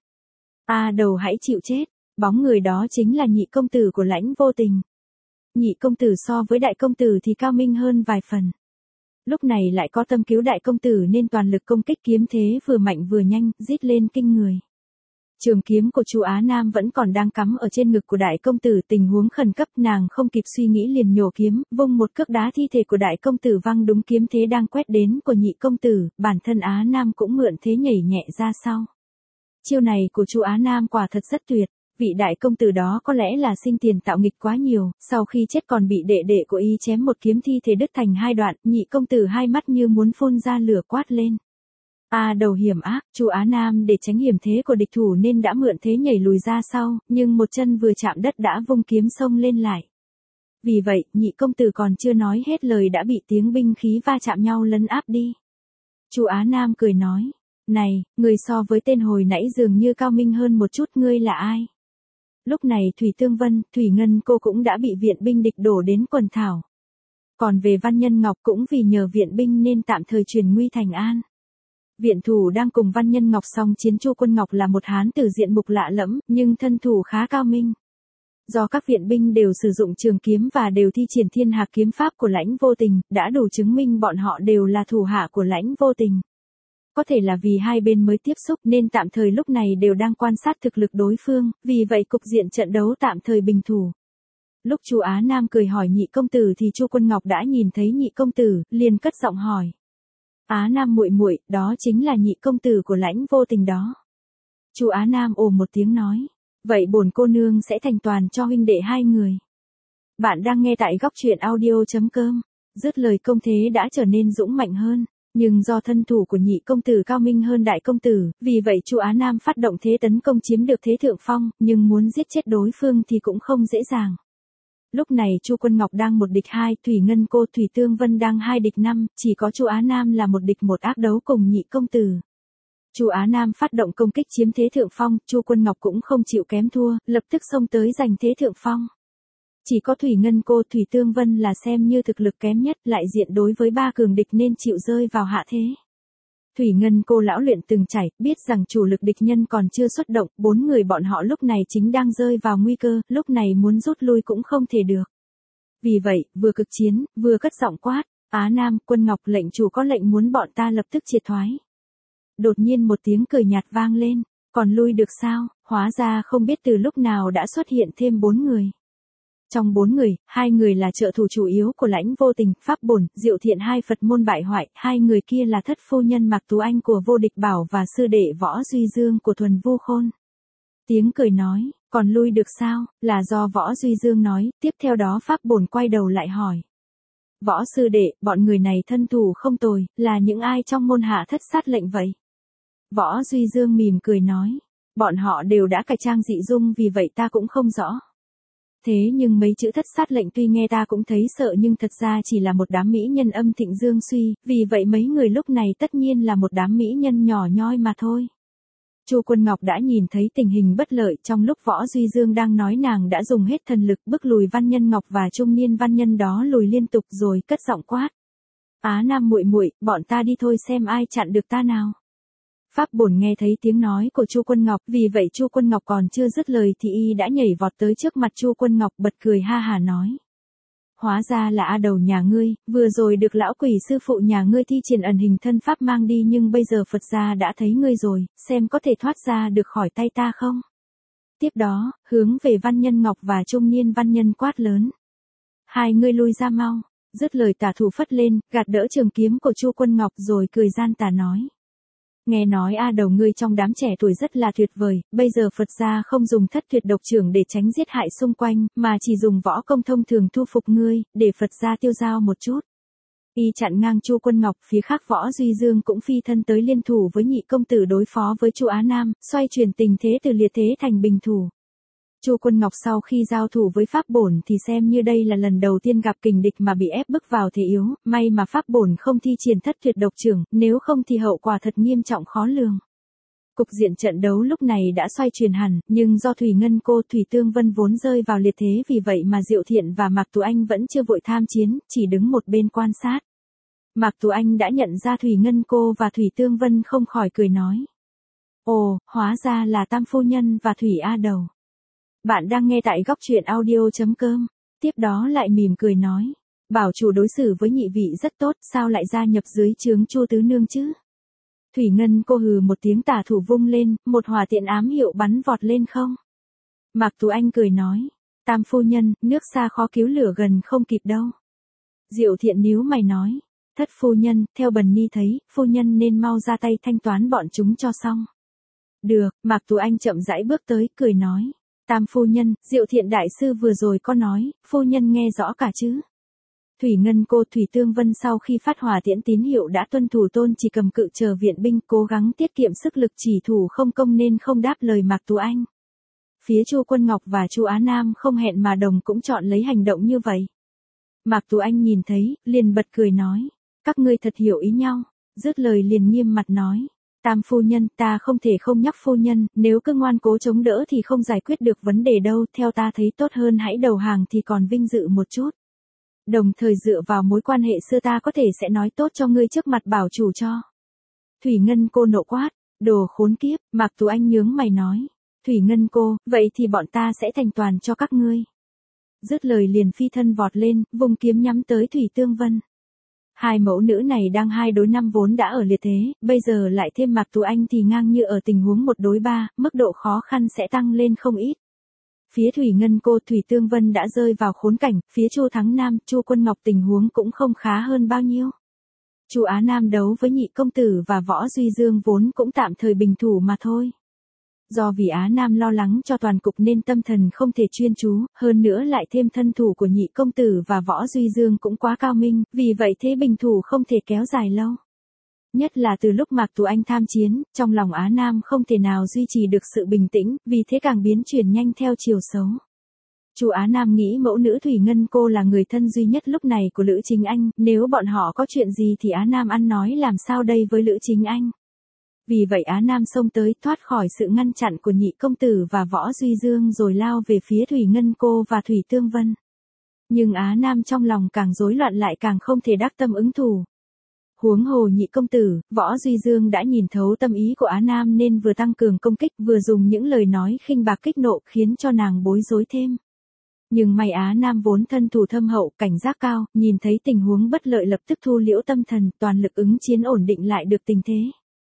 A đầu hãy chịu chết, bóng người đó chính là nhị công tử của Lãnh Vô Tình. Nhị công tử so với đại công tử thì cao minh hơn vài phần. Lúc này lại có tâm cứu đại công tử nên toàn lực công kích kiếm thế vừa mạnh vừa nhanh, rít lên kinh người. Trường kiếm của Chu Á Nam vẫn còn đang cắm ở trên ngực của đại công tử, tình huống khẩn cấp, nàng không kịp suy nghĩ liền nhổ kiếm, vung một cước đá thi thể của đại công tử văng đúng kiếm thế đang quét đến của nhị công tử, bản thân Á Nam cũng mượn thế nhảy nhẹ ra sau. Chiêu này của Chu Á Nam quả thật rất tuyệt, vị đại công tử đó có lẽ là sinh tiền tạo nghịch quá nhiều, sau khi chết còn bị đệ đệ của y chém một kiếm thi thể đứt thành hai đoạn, nhị công tử hai mắt như muốn phun ra lửa quát lên. A đầu hiểm ác, Chu Á Nam để tránh hiểm thế của địch thủ nên đã mượn thế nhảy lùi ra sau, nhưng một chân vừa chạm đất đã vung kiếm xông lên lại. Vì vậy, nhị công tử còn chưa nói hết lời đã bị tiếng binh khí va chạm nhau lấn áp đi. Chu Á Nam cười nói, này, người so với tên hồi nãy dường như cao minh hơn một chút, ngươi là ai? Lúc này Thủy Tương Vân, Thủy Ngân Cô cũng đã bị viện binh địch đổ đến quần thảo. Còn về Văn Nhân Ngọc cũng vì nhờ viện binh nên tạm thời truyền nguy thành an. Viện thủ đang cùng Văn Nhân Ngọc song chiến Chu Quân Ngọc là một hán tử diện mục lạ lẫm, nhưng thân thủ khá cao minh. Do các viện binh đều sử dụng trường kiếm và đều thi triển thiên hạc kiếm pháp của Lãnh Vô Tình, đã đủ chứng minh bọn họ đều là thủ hạ của Lãnh Vô Tình. Có thể là vì hai bên mới tiếp xúc nên tạm thời lúc này đều đang quan sát thực lực đối phương, vì vậy cục diện trận đấu tạm thời bình thủ. Lúc Chu Á Nam cười hỏi nhị công tử thì Chu Quân Ngọc đã nhìn thấy nhị công tử, liền cất giọng hỏi. Á Nam muội muội, đó chính là nhị công tử của Lãnh Vô Tình đó. Chu Á Nam ồ một tiếng nói, vậy bổn cô nương sẽ thành toàn cho huynh đệ hai người. Bạn đang nghe tại góc truyện audio chấm com. Dứt lời công thế đã trở nên dũng mạnh hơn, nhưng do thân thủ của nhị công tử cao minh hơn đại công tử, vì vậy Chu Á Nam phát động thế tấn công chiếm được thế thượng phong, nhưng muốn giết chết đối phương thì cũng không dễ dàng. Lúc này Chu Quân Ngọc đang một địch hai, Thủy Ngân Cô, Thủy Tương Vân đang hai địch năm, chỉ có Chu Á Nam là một địch một ác đấu cùng nhị công tử. Chu Á Nam phát động công kích chiếm thế thượng phong, Chu Quân Ngọc cũng không chịu kém thua, lập tức xông tới giành thế thượng phong. Chỉ có Thủy Ngân Cô, Thủy Tương Vân là xem như thực lực kém nhất, lại diện đối với ba cường địch nên chịu rơi vào hạ thế. Thủy Ngân Cô lão luyện từng trải, biết rằng chủ lực địch nhân còn chưa xuất động, bốn người bọn họ lúc này chính đang rơi vào nguy cơ, lúc này muốn rút lui cũng không thể được. Vì vậy, vừa cực chiến, vừa cất giọng quát, Á Nam, Quân Ngọc, lệnh chủ có lệnh muốn bọn ta lập tức triệt thoái. Đột nhiên một tiếng cười nhạt vang lên, còn lui được sao? Hóa ra không biết từ lúc nào đã xuất hiện thêm bốn người. Trong bốn người, hai người là trợ thủ chủ yếu của Lãnh Vô Tình, Pháp Bổn, Diệu Thiện hai Phật môn bại hoại, hai người kia là thất phu nhân Mạc Tú Anh của Vô Địch Bảo và sư đệ Võ Duy Dương của Thuần Vu Khôn. Tiếng cười nói, còn lui được sao, là do Võ Duy Dương nói, tiếp theo đó Pháp Bổn quay đầu lại hỏi. Võ sư đệ, bọn người này thân thủ không tồi, là những ai trong môn hạ thất sát lệnh vậy? Võ Duy Dương mỉm cười nói, bọn họ đều đã cải trang dị dung vì vậy ta cũng không rõ. Thế nhưng mấy chữ thất sát lệnh tuy nghe ta cũng thấy sợ nhưng thật ra chỉ là một đám mỹ nhân âm thịnh dương suy, vì vậy mấy người lúc này tất nhiên là một đám mỹ nhân nhỏ nhoi mà thôi. Chu Quân Ngọc đã nhìn thấy tình hình bất lợi trong lúc Võ Duy Dương đang nói nàng đã dùng hết thần lực bức lùi Văn Nhân Ngọc và trung niên văn nhân đó lùi liên tục rồi cất giọng quát. Á Nam muội muội, bọn ta đi thôi xem ai chặn được ta nào. Pháp Bổn nghe thấy tiếng nói của Chu Quân Ngọc, vì vậy Chu Quân Ngọc còn chưa dứt lời thì y đã nhảy vọt tới trước mặt Chu Quân Ngọc bật cười ha hà nói. Hóa ra là A Đầu nhà ngươi, vừa rồi được lão quỷ sư phụ nhà ngươi thi triển ẩn hình thân pháp mang đi nhưng bây giờ Phật gia đã thấy ngươi rồi, xem có thể thoát ra được khỏi tay ta không? Tiếp đó, hướng về Văn Nhân Ngọc và trung niên văn nhân quát lớn. Hai ngươi lui ra mau, dứt lời tả thủ phất lên, gạt đỡ trường kiếm của Chu Quân Ngọc rồi cười gian tà nói. Nghe nói A Đầu ngươi trong đám trẻ tuổi rất là tuyệt vời, bây giờ Phật gia không dùng thất tuyệt độc trưởng để tránh giết hại xung quanh, mà chỉ dùng võ công thông thường thu phục ngươi, để Phật gia tiêu dao một chút. Y chặn ngang Chu Quân Ngọc, phía khác Võ Duy Dương cũng phi thân tới liên thủ với nhị công tử đối phó với Chu Á Nam, xoay chuyển tình thế từ liệt thế thành bình thủ. Chu Quân Ngọc sau khi giao thủ với Pháp Bổn thì xem như đây là lần đầu tiên gặp kình địch mà bị ép bức vào thế yếu, may mà Pháp Bổn không thi triển thất tuyệt độc trưởng, nếu không thì hậu quả thật nghiêm trọng khó lường. Cục diện trận đấu lúc này đã xoay chuyển hẳn, nhưng do Thủy Ngân Cô Thủy Tương Vân vốn rơi vào liệt thế vì vậy mà Diệu Thiện và Mạc Tú Anh vẫn chưa vội tham chiến, chỉ đứng một bên quan sát. Mạc Tú Anh đã nhận ra Thủy Ngân Cô và Thủy Tương Vân không khỏi cười nói. Ồ, hóa ra là Tam Phu Nhân và Thủy A Đầu. Bạn đang nghe tại góc truyện audio chấm com, tiếp đó lại mỉm cười nói. Bảo chủ đối xử với nhị vị rất tốt, sao lại gia nhập dưới trướng Chu Tứ Nương chứ? Thủy Ngân Cô hừ một tiếng tả thủ vung lên, một hỏa tiện ám hiệu bắn vọt lên không. Mạc Tú Anh cười nói. Tam Phu Nhân, nước xa khó cứu lửa gần không kịp đâu. Diệu Thiện níu mày nói. Thất Phu Nhân, theo Bần Ni thấy, Phu Nhân nên mau ra tay thanh toán bọn chúng cho xong. Được, Mạc Tú Anh chậm rãi bước tới, cười nói. Tam Phu Nhân, Diệu Thiện đại sư vừa rồi có nói, Phu Nhân nghe rõ cả chứ? Thủy Ngân Cô Thủy Tương Vân sau khi phát hỏa tiễn tín hiệu đã tuân thủ tôn chỉ cầm cự chờ viện binh, cố gắng tiết kiệm sức lực chỉ thủ không công nên không đáp lời Mạc Tú Anh. Phía Chu Quân Ngọc và Chu Á Nam không hẹn mà đồng cũng chọn lấy hành động như vậy. Mạc Tú Anh nhìn thấy, liền bật cười nói, các ngươi thật hiểu ý nhau, dứt lời liền nghiêm mặt nói. Tam Phu Nhân, ta không thể không nhắc Phu Nhân, nếu cứ ngoan cố chống đỡ thì không giải quyết được vấn đề đâu, theo ta thấy tốt hơn hãy đầu hàng thì còn vinh dự một chút. Đồng thời dựa vào mối quan hệ xưa ta có thể sẽ nói tốt cho ngươi trước mặt bảo chủ cho. Thủy Ngân Cô nộ quát, đồ khốn kiếp, Mạc Tú Anh nhướng mày nói. Thủy Ngân Cô, vậy thì bọn ta sẽ thành toàn cho các ngươi. Dứt lời liền phi thân vọt lên, vùng kiếm nhắm tới Thủy Tương Vân. Hai mẫu nữ này đang hai đối năm vốn đã ở liệt thế, bây giờ lại thêm Mạc Tú Anh thì ngang như ở tình huống một đối ba, mức độ khó khăn sẽ tăng lên không ít. Phía Thủy Ngân Cô Thủy Tương Vân đã rơi vào khốn cảnh, phía Chu Thắng Nam, Chu Quân Ngọc tình huống cũng không khá hơn bao nhiêu. Chu Á Nam đấu với nhị công tử và Võ Duy Dương vốn cũng tạm thời bình thủ mà thôi. Do vì Á Nam lo lắng cho toàn cục nên tâm thần không thể chuyên chú, hơn nữa lại thêm thân thủ của nhị công tử và Võ Duy Dương cũng quá cao minh, vì vậy thế bình thủ không thể kéo dài lâu. Nhất là từ lúc Mạc Tú Anh tham chiến, trong lòng Á Nam không thể nào duy trì được sự bình tĩnh, vì thế càng biến chuyển nhanh theo chiều xấu. Chu Á Nam nghĩ mẫu nữ Thủy Ngân Cô là người thân duy nhất lúc này của Lữ Chính Anh, nếu bọn họ có chuyện gì thì Á Nam ăn nói làm sao đây với Lữ Chính Anh. Vì vậy Á Nam xông tới thoát khỏi sự ngăn chặn của nhị công tử và Võ Duy Dương rồi lao về phía Thủy Ngân Cô và Thủy Tương Vân. Nhưng Á Nam trong lòng càng rối loạn lại càng không thể đắc tâm ứng thủ. Huống hồ nhị công tử, Võ Duy Dương đã nhìn thấu tâm ý của Á Nam nên vừa tăng cường công kích vừa dùng những lời nói khinh bạc kích nộ khiến cho nàng bối rối thêm. Nhưng may Á Nam vốn thân thủ thâm hậu, cảnh giác cao, nhìn thấy tình huống bất lợi lập tức thu liễu tâm thần, toàn lực ứng chiến ổn định lại được tình thế.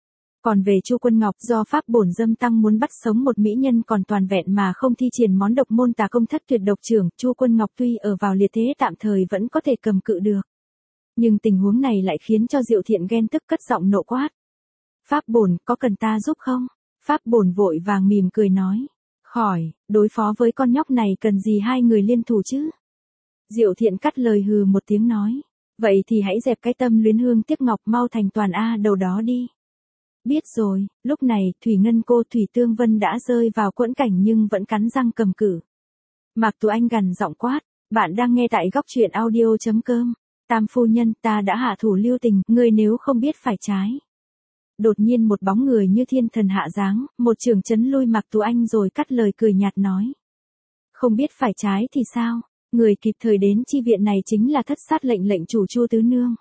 Còn về Chu Quân Ngọc, do pháp bổn dâm tăng muốn bắt sống một mỹ nhân còn toàn vẹn mà không thi triển món độc môn tà công thất tuyệt độc trưởng, Chu Quân Ngọc tuy ở vào liệt thế tạm thời vẫn có thể cầm cự được. Nhưng tình huống này lại khiến cho Diệu Thiện ghen tức cất giọng nộ quát. Pháp bổn, có cần ta giúp không? Pháp bổn vội vàng mỉm cười nói. Khỏi, đối phó với con nhóc này cần gì hai người liên thủ chứ? Diệu Thiện cắt lời hừ một tiếng nói. Vậy thì hãy dẹp cái tâm luyến hương tiếc ngọc mau thành toàn A đầu đó đi. Biết rồi, lúc này Thủy Ngân Cô Thủy Tương Vân đã rơi vào quẫn cảnh nhưng vẫn cắn răng cầm cự. Mạc Tú Anh gằn giọng quát. Bạn đang nghe tại góc truyện audio chấm com. Tam Phu Nhân, ta đã hạ thủ lưu tình, ngươi nếu không biết phải trái. đột nhiên một bóng người như thiên thần hạ giáng, một trường chấn lui Mạc Tú Anh rồi cắt lời cười nhạt nói. Không biết phải trái thì sao, người kịp thời đến chi viện này chính là thất sát lệnh lệnh chủ Chu Tứ Nương.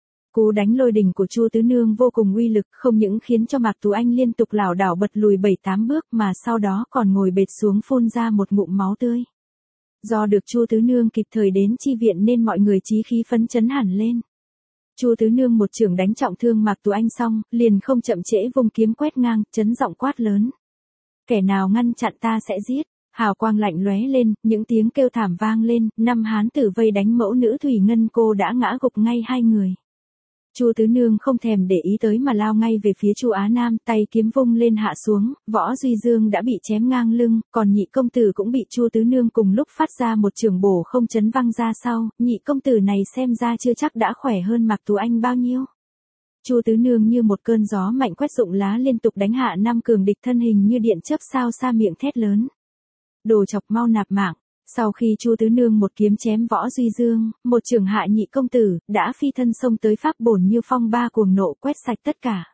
Cú đánh lôi đình của Chu Tứ Nương vô cùng uy lực, không những khiến cho Mạc Tú Anh liên tục lảo đảo bật lùi bảy tám bước mà sau đó còn ngồi bệt xuống phun ra một ngụm máu tươi. Do được Chu Tứ Nương kịp thời đến chi viện nên mọi người chí khí phấn chấn hẳn lên. Chu Tứ Nương một chưởng đánh trọng thương Mạc Tú Anh xong, liền không chậm trễ vung kiếm quét ngang, chấn giọng quát lớn. Kẻ nào ngăn chặn ta sẽ giết. Hào quang lạnh lóe lên, những tiếng kêu thảm vang lên, năm hán tử vây đánh mẫu nữ Thủy Ngân Cô đã ngã gục ngay hai người. Chu Tứ Nương không thèm để ý tới mà lao ngay về phía Chu Á Nam, tay kiếm vung lên hạ xuống, Võ Duy Dương đã bị chém ngang lưng, còn nhị công tử cũng bị Chu Tứ Nương cùng lúc phát ra một trường bổ không chấn văng ra sau, nhị công tử này xem ra chưa chắc đã khỏe hơn Mạc Tú Anh bao nhiêu. Chu Tứ Nương như một cơn gió mạnh quét rụng lá liên tục đánh hạ năm cường địch thân hình như điện chớp sao xa miệng thét lớn. Đồ chọc mau nạp mạng. Sau khi Chu Tứ Nương một kiếm chém Võ Duy Dương, một trường hạ nhị công tử, đã phi thân xông tới pháp bổn như phong ba cuồng nộ quét sạch tất cả.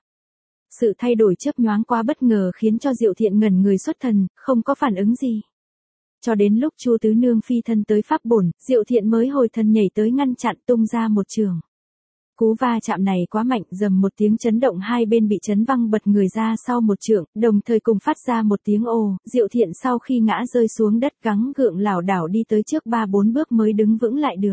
Sự thay đổi chớp nhoáng quá bất ngờ khiến cho Diệu Thiện ngẩn người xuất thần, không có phản ứng gì. Cho đến lúc Chu Tứ Nương phi thân tới pháp bổn, Diệu Thiện mới hồi thân nhảy tới ngăn chặn tung ra một trường. Cú va chạm này quá mạnh, dầm một tiếng chấn động hai bên bị chấn văng bật người ra sau một trượng, đồng thời cùng phát ra một tiếng ồ, Diệu Thiện sau khi ngã rơi xuống đất gắng gượng lảo đảo đi tới trước ba bốn bước mới đứng vững lại được.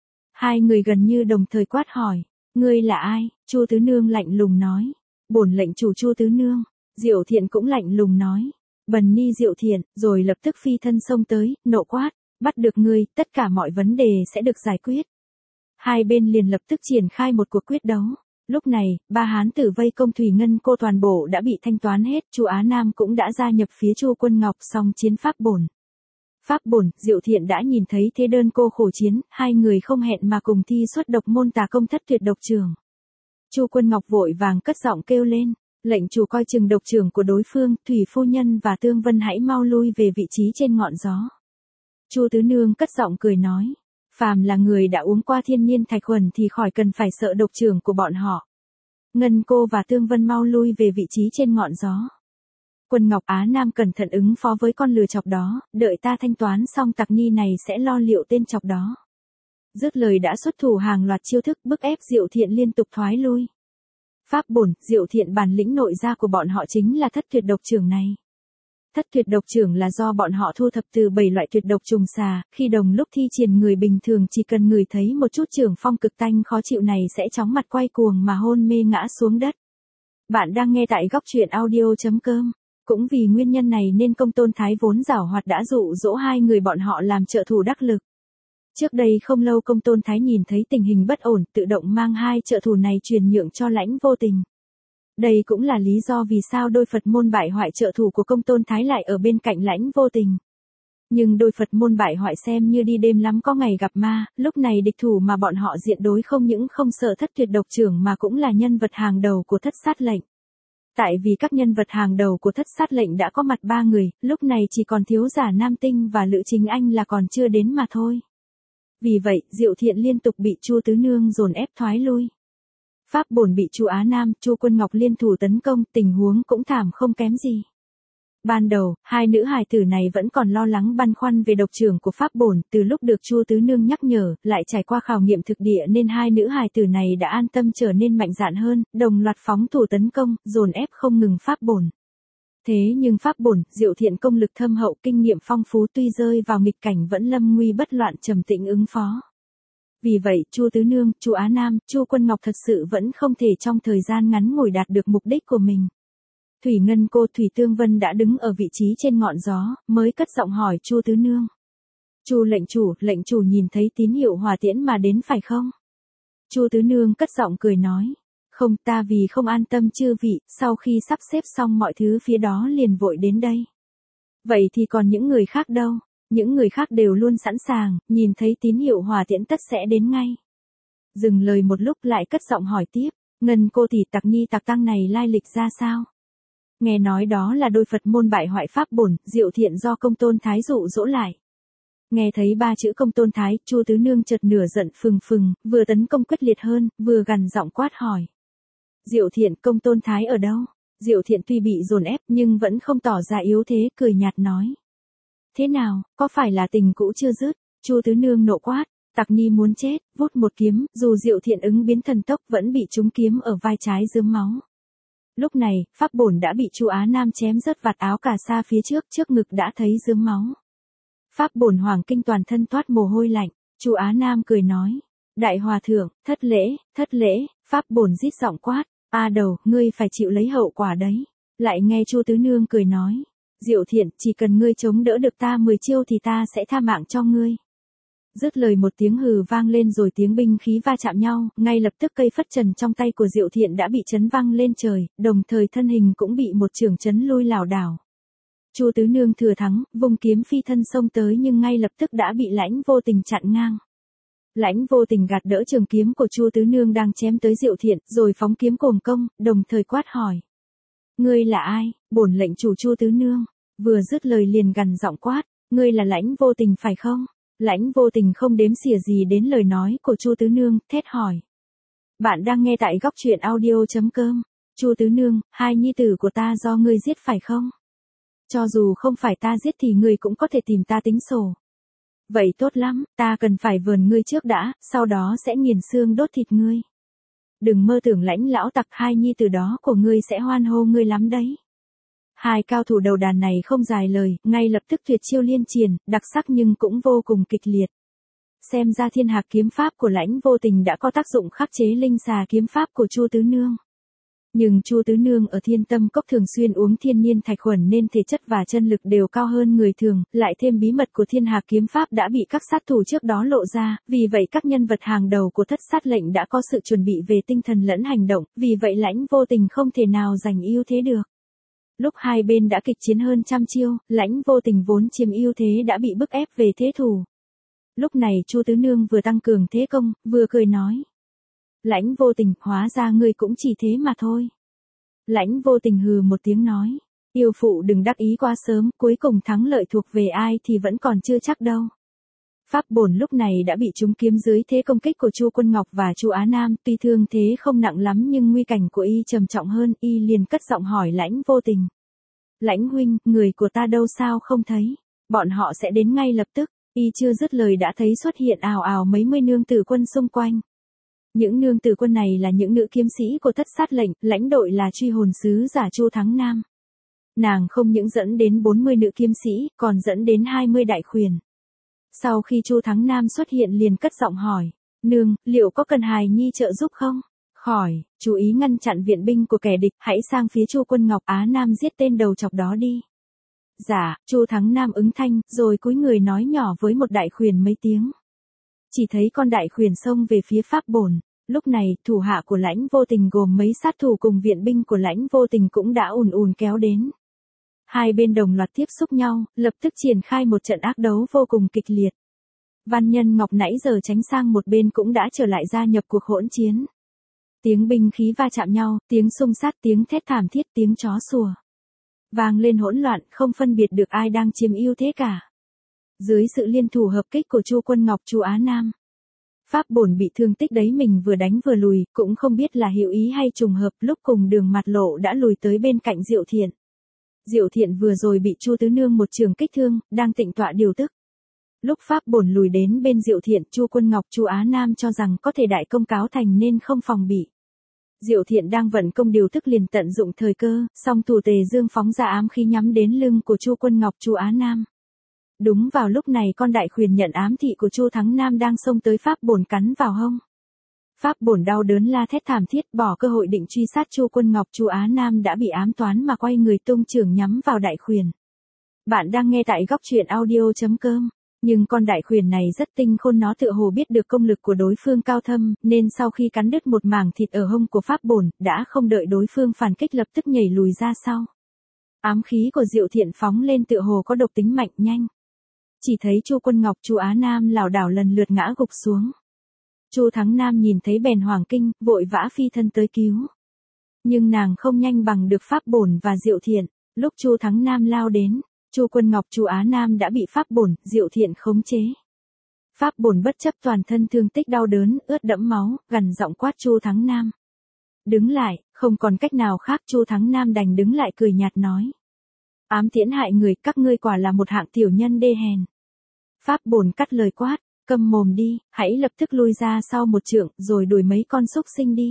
Hai người gần như đồng thời quát hỏi, ngươi là ai? Chu Tứ Nương lạnh lùng nói, bổn lệnh chủ Chu Tứ Nương. Diệu Thiện cũng lạnh lùng nói, bần ni Diệu Thiện, rồi lập tức phi thân xông tới, nộ quát, bắt được ngươi, tất cả mọi vấn đề sẽ được giải quyết. Hai bên liền lập tức triển khai một cuộc quyết đấu. Lúc này, ba hán tử vây công Thủy Ngân Cô toàn bộ đã bị thanh toán hết, Chu Á Nam cũng đã gia nhập phía Chu Quân Ngọc song chiến pháp bổn. Pháp bổn, Diệu Thiện đã nhìn thấy thế đơn cô khổ chiến, hai người không hẹn mà cùng thi xuất độc môn tà công thất tuyệt độc trường. Chu Quân Ngọc vội vàng cất giọng kêu lên, lệnh chủ coi chừng độc trường của đối phương, Thủy phu nhân và Tương Vân hãy mau lui về vị trí trên ngọn gió. Chu Tứ Nương cất giọng cười nói. Phàm là người đã uống qua thiên nhiên thạch khuẩn thì khỏi cần phải sợ độc trưởng của bọn họ. Ngân Cô và Tương Vân mau lui về vị trí trên ngọn gió. Quân Ngọc Á Nam cẩn thận ứng phó với con lừa chọc đó, đợi ta thanh toán xong tặc ni này sẽ lo liệu tên chọc đó. Dứt lời đã xuất thủ hàng loạt chiêu thức bức ép Diệu Thiện liên tục thoái lui. Pháp bổn, Diệu Thiện bản lĩnh nội gia của bọn họ chính là thất tuyệt độc trưởng này. Thất tuyệt độc trưởng là do bọn họ thu thập từ bảy loại tuyệt độc trùng xà, khi đồng lúc thi triển người bình thường chỉ cần ngửi thấy một chút trưởng phong cực tanh khó chịu này sẽ chóng mặt quay cuồng mà hôn mê ngã xuống đất. Bạn đang nghe tại góc truyện audio chấm com. Cũng vì nguyên nhân này nên Công Tôn Thái vốn giảo hoạt đã dụ dỗ hai người bọn họ làm trợ thủ đắc lực. Trước đây không lâu Công Tôn Thái nhìn thấy tình hình bất ổn, tự động mang hai trợ thủ này truyền nhượng cho Lãnh Vô Tình. Đây cũng là lý do vì sao đôi Phật môn bại hoại trợ thủ của Công Tôn Thái lại ở bên cạnh Lãnh Vô Tình. Nhưng đôi Phật môn bại hoại xem như đi đêm lắm có ngày gặp ma, lúc này địch thủ mà bọn họ diện đối không những không sợ thất tuyệt độc trưởng mà cũng là nhân vật hàng đầu của thất sát lệnh. Tại vì các nhân vật hàng đầu của thất sát lệnh đã có mặt ba người, lúc này chỉ còn thiếu giả Nam Tinh và Lữ Chính Anh là còn chưa đến mà thôi. Vì vậy, Diệu Thiện liên tục bị Chu Tứ Nương dồn ép thoái lui. Pháp bổn bị Chu Á Nam, Chu Quân Ngọc liên thủ tấn công, tình huống cũng thảm không kém gì. Ban đầu, hai nữ hài tử này vẫn còn lo lắng băn khoăn về độc trưởng của Pháp bổn, từ lúc được Chu Tứ Nương nhắc nhở, lại trải qua khảo nghiệm thực địa nên hai nữ hài tử này đã an tâm trở nên mạnh dạn hơn, đồng loạt phóng thủ tấn công, dồn ép không ngừng Pháp bổn. Thế nhưng Pháp bổn, Diệu Thiện công lực thâm hậu, kinh nghiệm phong phú tuy rơi vào nghịch cảnh vẫn lâm nguy bất loạn trầm tĩnh ứng phó. Vì vậy, Chu Tứ Nương, Chu Á Nam, Chu Quân Ngọc thật sự vẫn không thể trong thời gian ngắn ngủi đạt được mục đích của mình. Thủy Ngân Cô, Thủy Tương Vân đã đứng ở vị trí trên ngọn gió, mới cất giọng hỏi Chu Tứ Nương. Chu lệnh chủ, lệnh chủ nhìn thấy tín hiệu hỏa tiễn mà đến phải không? Chu Tứ Nương cất giọng cười nói. Không, ta vì không an tâm chư vị, sau khi sắp xếp xong mọi thứ phía đó liền vội đến đây. Vậy thì còn những người khác đâu? Những người khác đều luôn sẵn sàng, nhìn thấy tín hiệu hỏa tiễn tất sẽ đến ngay. Dừng lời một lúc lại cất giọng hỏi tiếp, Ngân Cô tỷ tặc nhi tặc tăng này lai lịch ra sao? Nghe nói đó là đôi Phật môn bại hoại Pháp bổn, Diệu Thiện do Công Tôn Thái dụ dỗ lại. Nghe thấy ba chữ Công Tôn Thái, Chu Tứ Nương chợt nửa giận phừng phừng, vừa tấn công quyết liệt hơn, vừa gằn giọng quát hỏi. Diệu Thiện, công tôn thái ở đâu? Diệu Thiện tuy bị dồn ép nhưng vẫn không tỏ ra yếu thế, cười nhạt nói. Thế nào, có phải là tình cũ chưa dứt? Chu tứ nương nộ quát, tặc ni muốn chết, vút một kiếm, dù Diệu Thiện ứng biến thần tốc vẫn bị trúng kiếm ở vai trái rớm máu. Lúc này, Pháp Bổn đã bị Chu Á Nam chém rớt vạt áo cà sa phía trước, trước ngực đã thấy rớm máu. Pháp Bổn hoàng kinh toàn thân toát mồ hôi lạnh, Chu Á Nam cười nói, đại hòa thượng, thất lễ, thất lễ. Pháp Bổn rít giọng quát, a đầu, ngươi phải chịu lấy hậu quả đấy. Lại nghe Chu tứ nương cười nói, Diệu Thiện, chỉ cần ngươi chống đỡ được ta mười chiêu thì ta sẽ tha mạng cho ngươi. Dứt lời một tiếng hừ vang lên rồi tiếng binh khí va chạm nhau, ngay lập tức cây phất trần trong tay của Diệu Thiện đã bị chấn văng lên trời, đồng thời thân hình cũng bị một chưởng chấn lui lảo đảo. Chu tứ nương thừa thắng, vung kiếm phi thân xông tới nhưng ngay lập tức đã bị Lãnh Vô Tình chặn ngang. Lãnh Vô Tình gạt đỡ trường kiếm của Chu tứ nương đang chém tới Diệu Thiện, rồi phóng kiếm cồm công, đồng thời quát hỏi: "Ngươi là ai?" "Bổn lệnh chủ Chu tứ nương." Vừa dứt lời liền gằn giọng quát: "Ngươi là Lãnh Vô Tình phải không?" Lãnh Vô Tình không đếm xỉa gì đến lời nói của Chu tứ nương, thét hỏi: "Bạn đang nghe tại góc truyện audio chấm com. Chu tứ nương, hai nhi tử của ta do ngươi giết phải không? Cho dù không phải ta giết thì ngươi cũng có thể tìm ta tính sổ. Vậy tốt lắm, ta cần phải vờn ngươi trước đã, sau đó sẽ nghiền xương đốt thịt ngươi. Đừng mơ tưởng Lãnh lão tặc, hai nhi tử đó của ngươi sẽ hoan hô ngươi lắm đấy." Hai cao thủ đầu đàn này không dài lời, ngay lập tức tuyệt chiêu liên triển, đặc sắc nhưng cũng vô cùng kịch liệt. Xem ra thiên hạc kiếm pháp của Lãnh Vô Tình đã có tác dụng khắc chế linh xà kiếm pháp của Chu tứ nương. Nhưng Chu tứ nương ở Thiên Tâm Cốc thường xuyên uống thiên nhiên thạch khuẩn nên thể chất và chân lực đều cao hơn người thường, lại thêm bí mật của thiên hạc kiếm pháp đã bị các sát thủ trước đó lộ ra, vì vậy các nhân vật hàng đầu của thất sát lệnh đã có sự chuẩn bị về tinh thần lẫn hành động, vì vậy Lãnh Vô Tình không thể nào giành ưu thế được. Lúc hai bên đã kịch chiến hơn trăm chiêu, Lãnh Vô Tình vốn chiếm ưu thế đã bị bức ép về thế thủ. Lúc này Chu tứ nương vừa tăng cường thế công, vừa cười nói: "Lãnh Vô Tình, hóa ra ngươi cũng chỉ thế mà thôi." Lãnh Vô Tình hừ một tiếng nói: "Yêu phụ đừng đắc ý quá sớm, cuối cùng thắng lợi thuộc về ai thì vẫn còn chưa chắc đâu." Pháp Bổn lúc này đã bị trúng kiếm dưới thế công kích của Chu Quân Ngọc và Chu Á Nam, tuy thương thế không nặng lắm nhưng nguy cảnh của y trầm trọng hơn, y liền cất giọng hỏi Lãnh Vô Tình: "Lãnh huynh, người của ta đâu sao không thấy? Bọn họ sẽ đến ngay lập tức." Y chưa dứt lời đã thấy xuất hiện ào ào mấy mươi nương tử quân xung quanh. Những nương tử quân này là những nữ kiếm sĩ của thất sát lệnh, lãnh đội là truy hồn sứ giả Chu Thắng Nam. Nàng không những dẫn đến bốn mươi nữ kiếm sĩ, còn dẫn đến hai mươi đại khuyển. Sau khi Chu Thắng Nam xuất hiện liền cất giọng hỏi: "Nương, liệu có cần hài nhi trợ giúp không?" "Khỏi, chú ý ngăn chặn viện binh của kẻ địch, hãy sang phía Chu Quân Ngọc Á Nam giết tên đầu chọc đó đi." "Dạ." Chu Thắng Nam ứng thanh, rồi cúi người nói nhỏ với một đại khuyển mấy tiếng. Chỉ thấy con đại khuyển xông về phía Pháp Bổn. Lúc này, thủ hạ của Lãnh Vô Tình gồm mấy sát thủ cùng viện binh của Lãnh Vô Tình cũng đã ùn ùn kéo đến. Hai bên đồng loạt tiếp xúc nhau, lập tức triển khai một trận ác đấu vô cùng kịch liệt. Văn Nhân Ngọc nãy giờ tránh sang một bên cũng đã trở lại gia nhập cuộc hỗn chiến. Tiếng binh khí va chạm nhau, tiếng xung sát, tiếng thét thảm thiết, tiếng chó sủa vang lên hỗn loạn, không phân biệt được ai đang chiếm ưu thế cả. Dưới sự liên thủ hợp kích của Chu Quân Ngọc, Chu Á Nam, Pháp Bổn bị thương tích đấy mình vừa đánh vừa lùi, cũng không biết là hữu ý hay trùng hợp, lúc cùng đường mặt lộ đã lùi tới bên cạnh Diệu Thiện. Diệu Thiện vừa rồi bị Chu tứ nương một trường kích thương, đang tịnh tọa điều tức. Lúc Pháp Bổn lùi đến bên Diệu Thiện, Chu Quân Ngọc, Chu Á Nam cho rằng có thể đại công cáo thành nên không phòng bị. Diệu Thiện đang vận công điều tức liền tận dụng thời cơ, song thủ tề dương phóng ra ám khí nhắm đến lưng của Chu Quân Ngọc, Chu Á Nam. Đúng vào lúc này con đại khuyển nhận ám thị của Chu Thắng Nam đang xông tới Pháp Bổn cắn vào hông. Pháp Bổn đau đớn la thét thảm thiết, bỏ cơ hội định truy sát Chu Quân Ngọc, Chu Á Nam đã bị ám toán mà quay người tung chưởng nhắm vào đại khuyển. Bạn đang nghe tại góc truyện audio chấm com. Nhưng con đại khuyển này rất tinh khôn, nó tựa hồ biết được công lực của đối phương cao thâm, nên sau khi cắn đứt một mảng thịt ở hông của Pháp Bổn, đã không đợi đối phương phản kích lập tức nhảy lùi ra sau. Ám khí của Diệu Thiện phóng lên tựa hồ có độc tính mạnh nhanh. Chỉ thấy Chu Quân Ngọc, Chu Á Nam lảo đảo lần lượt ngã gục xuống. Chu Thắng Nam nhìn thấy bèn hoảng kinh, vội vã phi thân tới cứu. Nhưng nàng không nhanh bằng được Pháp Bổn và Diệu Thiện. Lúc Chu Thắng Nam lao đến, Chu Quân Ngọc, Chu Á Nam đã bị Pháp Bổn, Diệu Thiện khống chế. Pháp Bổn bất chấp toàn thân thương tích đau đớn, ướt đẫm máu, gằn giọng quát Chu Thắng Nam: Đứng lại, không còn cách nào khác, Chu Thắng Nam đành đứng lại cười nhạt nói. Ám tiễn hại người, các ngươi quả là một hạng tiểu nhân đê hèn. Pháp bổn cắt lời quát, câm mồm đi, hãy lập tức lui ra sau một trượng, rồi đuổi mấy con súc sinh đi.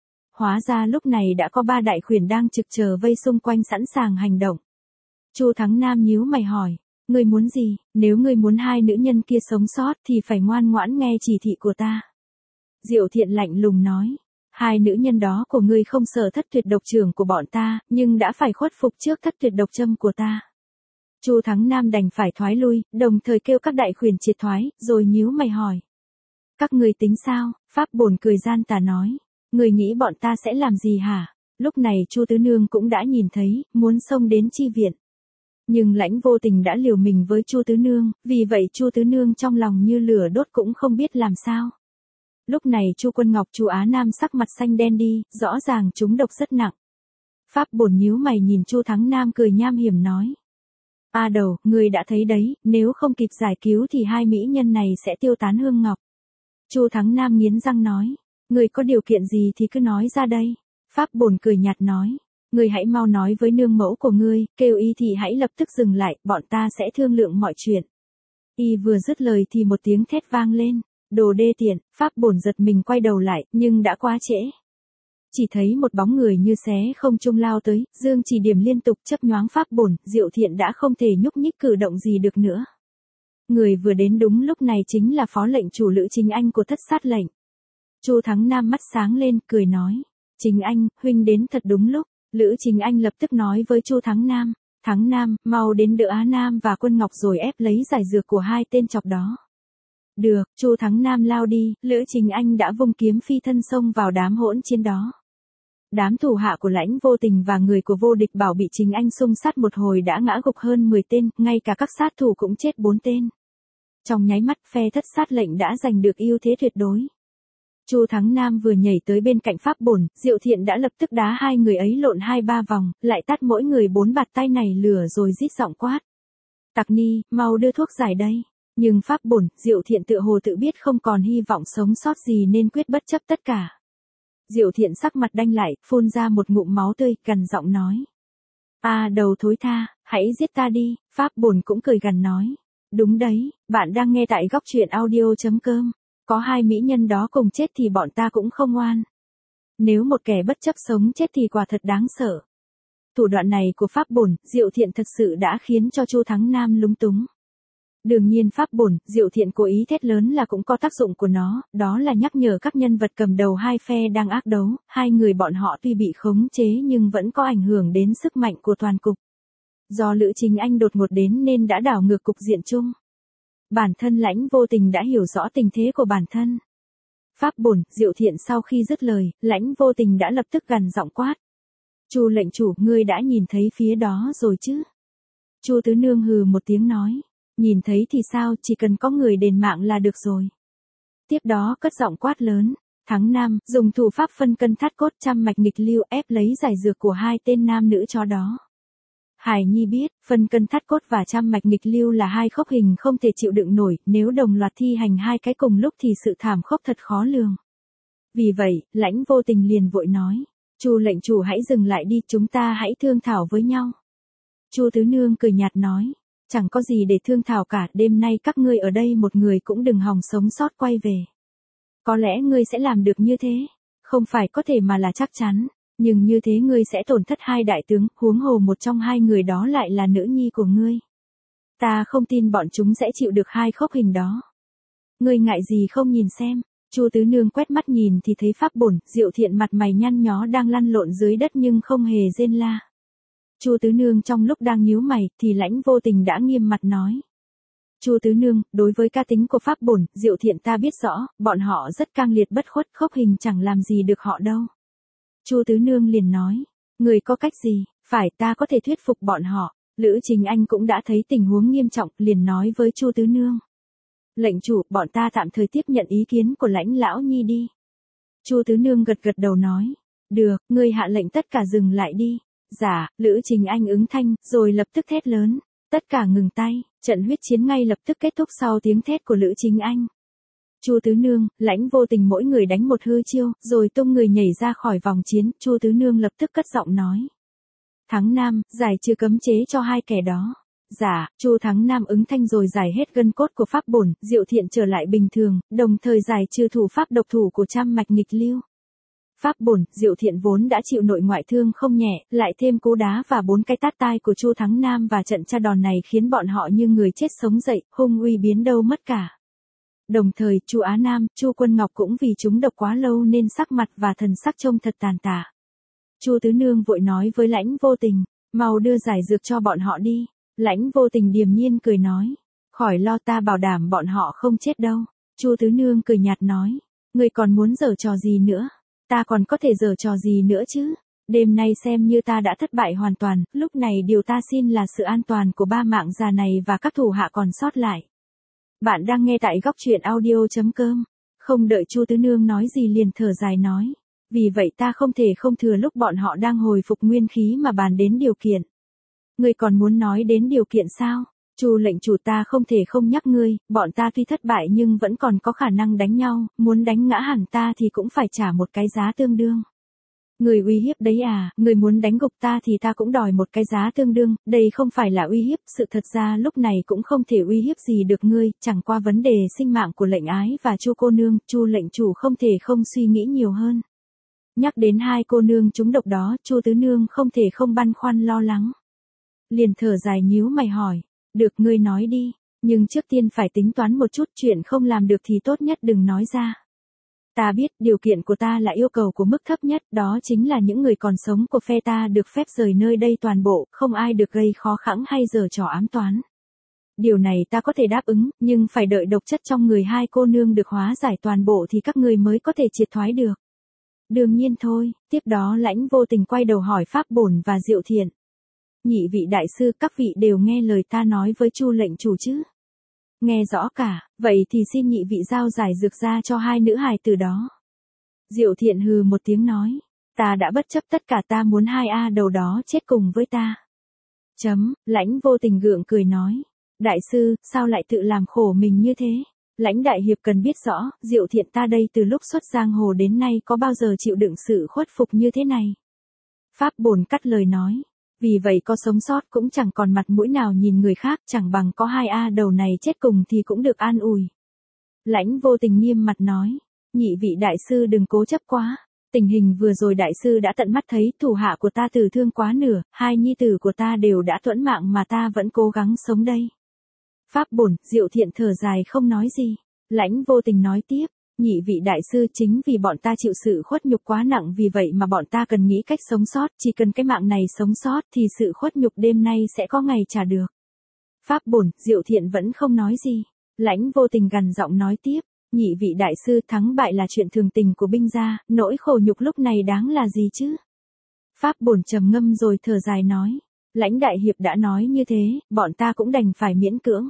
Hóa ra lúc này đã có ba đại khuyển đang trực chờ vây xung quanh sẵn sàng hành động. Chu Thắng Nam nhíu mày hỏi, ngươi muốn gì? Nếu ngươi muốn hai nữ nhân kia sống sót thì phải ngoan ngoãn nghe chỉ thị của ta. Diệu Thiện lạnh lùng nói, hai nữ nhân đó của ngươi không sợ thất tuyệt độc trưởng của bọn ta, nhưng đã phải khuất phục trước thất tuyệt độc châm của ta. Chu Thắng Nam đành phải thoái lui, đồng thời kêu các đại khuyển triệt thoái, rồi nhíu mày hỏi. Các ngươi tính sao? Pháp bổn cười gian tà nói, ngươi nghĩ bọn ta sẽ làm gì hả? Lúc này Chu Tứ Nương cũng đã nhìn thấy, muốn xông đến chi viện. Nhưng Lãnh Vô Tình đã liều mình với Chu Tứ Nương, vì vậy Chu Tứ Nương trong lòng như lửa đốt cũng không biết làm sao. Lúc này Chu Quân Ngọc, Chu Á Nam sắc mặt xanh đen đi, rõ ràng chúng độc rất nặng. Pháp bổn nhíu mày nhìn Chu Thắng Nam cười nham hiểm nói. A Đầu, ngươi đã thấy đấy, nếu không kịp giải cứu thì hai mỹ nhân này sẽ tiêu tán hương ngọc. Chu Thắng Nam nghiến răng nói, ngươi có điều kiện gì thì cứ nói ra đây. Pháp bổn cười nhạt nói, ngươi hãy mau nói với nương mẫu của ngươi, kêu y thì hãy lập tức dừng lại, bọn ta sẽ thương lượng mọi chuyện. Y vừa dứt lời thì một tiếng thét vang lên, đồ đê tiện. Pháp bổn giật mình quay đầu lại, nhưng đã quá trễ. Chỉ thấy một bóng người như xé không trung lao tới, dương chỉ điểm liên tục chấp nhoáng Pháp bổn, Diệu Thiện đã không thể nhúc nhích cử động gì được nữa. Người vừa đến đúng lúc này chính là phó lệnh chủ Lữ Chính Anh của Thất Sát lệnh. Chu Thắng Nam mắt sáng lên, cười nói, Chính Anh, huynh đến thật đúng lúc. Lữ Chính Anh lập tức nói với Chu Thắng Nam, Thắng Nam, mau đến đỡ Á Nam và Quân Ngọc rồi ép lấy giải dược của hai tên chọc đó. Được, Chu Thắng Nam lao đi, Lữ Chính Anh đã vung kiếm phi thân xông vào đám hỗn chiến đó. Đám thủ hạ của Lãnh Vô Tình và người của Vô Địch Bảo bị Chính Anh xung sát một hồi đã ngã gục hơn mười tên, ngay cả các sát thủ cũng chết bốn tên. Trong nháy mắt phe Thất Sát lệnh đã giành được ưu thế tuyệt đối. Chu Thắng Nam vừa nhảy tới bên cạnh Pháp bổn, Diệu Thiện đã lập tức đá hai người ấy lộn hai ba vòng, lại tát mỗi người bốn bạt tay này lửa rồi rít giọng quát. Tặc ni, mau đưa thuốc giải đây. Nhưng Pháp bổn, Diệu Thiện tự hồ tự biết không còn hy vọng sống sót gì nên quyết bất chấp tất cả. Diệu Thiện sắc mặt đanh lại, phun ra một ngụm máu tươi, gằn giọng nói. A Đầu thối tha, hãy giết ta đi. Pháp bổn cũng cười gằn nói. Đúng đấy, bạn đang nghe tại góc truyện audio chấm com. Có hai mỹ nhân đó cùng chết thì bọn ta cũng không oan. Nếu một kẻ bất chấp sống chết thì quả thật đáng sợ. Thủ đoạn này của Pháp bổn, Diệu Thiện thực sự đã khiến cho Chu Thắng Nam lúng túng. Đương nhiên Pháp bổn, Diệu Thiện cố ý thét lớn là cũng có tác dụng của nó, đó là nhắc nhở các nhân vật cầm đầu hai phe đang ác đấu, hai người bọn họ tuy bị khống chế nhưng vẫn có ảnh hưởng đến sức mạnh của toàn cục. Do Lữ Chính Anh đột ngột đến nên đã đảo ngược cục diện chung. Bản thân Lãnh Vô Tình đã hiểu rõ tình thế của bản thân. Pháp bổn, Diệu Thiện sau khi dứt lời, Lãnh Vô Tình đã lập tức gằn giọng quát. Chu lệnh chủ, ngươi đã nhìn thấy phía đó rồi chứ? Chu Tứ Nương hừ một tiếng nói. Nhìn thấy thì sao, chỉ cần có người đền mạng là được rồi. Tiếp đó cất giọng quát lớn. Thắng Nam, dùng thủ pháp phân cân thắt cốt trăm mạch nghịch lưu ép lấy giải dược của hai tên nam nữ chó đó. Hải Nhi biết, phân cân thắt cốt và trăm mạch nghịch lưu là hai khốc hình không thể chịu đựng nổi, nếu đồng loạt thi hành hai cái cùng lúc thì sự thảm khốc thật khó lường. Vì vậy, Lãnh Vô Tình liền vội nói, Chu lệnh chủ hãy dừng lại đi, chúng ta hãy thương thảo với nhau. Chu Tứ Nương cười nhạt nói, chẳng có gì để thương thảo cả, đêm nay các ngươi ở đây một người cũng đừng hòng sống sót quay về. Có lẽ ngươi sẽ làm được như thế, không phải có thể mà là chắc chắn. Nhưng như thế ngươi sẽ tổn thất hai đại tướng, huống hồ một trong hai người đó lại là nữ nhi của ngươi. Ta không tin bọn chúng sẽ chịu được hai khốc hình đó. Ngươi ngại gì không nhìn xem. Chu Tứ Nương quét mắt nhìn thì thấy Pháp bổn, Diệu Thiện mặt mày nhăn nhó đang lăn lộn dưới đất nhưng không hề rên la. Chu Tứ Nương trong lúc đang nhíu mày thì Lãnh Vô Tình đã nghiêm mặt nói. Chu Tứ Nương, đối với ca tính của Pháp bổn, Diệu Thiện ta biết rõ, bọn họ rất cang liệt bất khuất, khốc hình chẳng làm gì được họ đâu. Chu Tứ Nương liền nói, người có cách gì, phải ta có thể thuyết phục bọn họ. Lữ Chính Anh cũng đã thấy tình huống nghiêm trọng, liền nói với Chu Tứ Nương. Lệnh chủ, bọn ta tạm thời tiếp nhận ý kiến của Lãnh lão nhi đi. Chu Tứ Nương gật gật đầu nói, được, ngươi hạ lệnh tất cả dừng lại đi. Dạ, Lữ Chính Anh ứng thanh, rồi lập tức thét lớn, tất cả ngừng tay, trận huyết chiến ngay lập tức kết thúc sau tiếng thét của Lữ Chính Anh. Chu Tứ Nương, Lãnh Vô Tình mỗi người đánh một hư chiêu, rồi tung người nhảy ra khỏi vòng chiến, Chu Tứ Nương lập tức cất giọng nói. Thắng Nam, giải trừ cấm chế cho hai kẻ đó. Dạ, Chu Thắng Nam ứng thanh rồi giải hết gân cốt của pháp bổn, Diệu Thiện trở lại bình thường, đồng thời giải trừ thủ pháp độc thủ của trăm mạch nghịch lưu. Pháp bổn, Diệu Thiện vốn đã chịu nội ngoại thương không nhẹ, lại thêm cú đá và bốn cái tát tai của Chu Thắng Nam và trận tra đòn này khiến bọn họ như người chết sống dậy, hung uy biến đâu mất cả. Đồng thời, Chu Á Nam, Chu Quân Ngọc cũng vì chúng độc quá lâu nên sắc mặt và thần sắc trông thật tàn tạ. Chu Tứ Nương vội nói với Lãnh Vô Tình, mau đưa giải dược cho bọn họ đi. Lãnh Vô Tình điềm nhiên cười nói, khỏi lo, ta bảo đảm bọn họ không chết đâu. Chu Tứ Nương cười nhạt nói, ngươi còn muốn giở trò gì nữa? Ta còn có thể giở trò gì nữa chứ? Đêm nay xem như ta đã thất bại hoàn toàn, lúc này điều ta xin là sự an toàn của ba mạng già này và các thủ hạ còn sót lại. Bạn đang nghe tại góc truyện audio.com. Không đợi Chu Tứ Nương nói gì liền thở dài nói, vì vậy ta không thể không thừa lúc bọn họ đang hồi phục nguyên khí mà bàn đến điều kiện. Ngươi còn muốn nói đến điều kiện sao? Chu lệnh chủ, ta không thể không nhắc ngươi, bọn ta tuy thất bại nhưng vẫn còn có khả năng đánh nhau, muốn đánh ngã hẳn ta thì cũng phải trả một cái giá tương đương. Người uy hiếp đấy à, người muốn đánh gục ta thì ta cũng đòi một cái giá tương đương, đây không phải là uy hiếp, sự thật ra lúc này cũng không thể uy hiếp gì được ngươi, chẳng qua vấn đề sinh mạng của lệnh ái và Chu cô nương, Chu lệnh chủ không thể không suy nghĩ nhiều hơn. Nhắc đến hai cô nương trúng độc đó, Chu Tứ Nương không thể không băn khoăn lo lắng. Liền thở dài nhíu mày hỏi, được, ngươi nói đi, nhưng trước tiên phải tính toán một chút, chuyện không làm được thì tốt nhất đừng nói ra. Ta biết, điều kiện của ta là yêu cầu của mức thấp nhất, đó chính là những người còn sống của phe ta được phép rời nơi đây toàn bộ, không ai được gây khó khăn hay giở trò ám toán. Điều này ta có thể đáp ứng, nhưng phải đợi độc chất trong người hai cô nương được hóa giải toàn bộ thì các ngươi mới có thể triệt thoái được. Đương nhiên thôi. Tiếp đó Lãnh Vô Tình quay đầu hỏi Pháp Bổn và Diệu Thiện. Nhị vị đại sư, các vị đều nghe lời ta nói với Chu lệnh chủ chứ? Nghe rõ cả, vậy thì xin nhị vị giao giải dược ra cho hai nữ hài tử đó. Diệu Thiện hừ một tiếng nói, ta đã bất chấp tất cả, ta muốn hai A đầu đó chết cùng với ta. Chấm, Lãnh Vô Tình gượng cười nói, đại sư, sao lại tự làm khổ mình như thế? Lãnh đại hiệp cần biết rõ, Diệu Thiện ta đây từ lúc xuất giang hồ đến nay có bao giờ chịu đựng sự khuất phục như thế này. Pháp Bổn cắt lời nói, vì vậy có sống sót cũng chẳng còn mặt mũi nào nhìn người khác, chẳng bằng có hai A đầu này chết cùng thì cũng được an ủi. Lãnh Vô Tình nghiêm mặt nói, nhị vị đại sư đừng cố chấp quá. Tình hình vừa rồi đại sư đã tận mắt thấy, thủ hạ của ta tử thương quá nửa, hai nhi tử của ta đều đã tuẫn mạng mà ta vẫn cố gắng sống đây. Pháp Bổn, Diệu Thiện thở dài không nói gì. Lãnh Vô Tình nói tiếp, nhị vị đại sư, chính vì bọn ta chịu sự khuất nhục quá nặng, vì vậy mà bọn ta cần nghĩ cách sống sót, chỉ cần cái mạng này sống sót thì sự khuất nhục đêm nay sẽ có ngày trả được. Pháp Bổn, Diệu Thiện vẫn không nói gì. Lãnh Vô Tình gằn giọng nói tiếp, nhị vị đại sư, thắng bại là chuyện thường tình của binh gia, nỗi khổ nhục lúc này đáng là gì chứ? Pháp Bổn trầm ngâm rồi thở dài nói, Lãnh đại hiệp đã nói như thế, bọn ta cũng đành phải miễn cưỡng.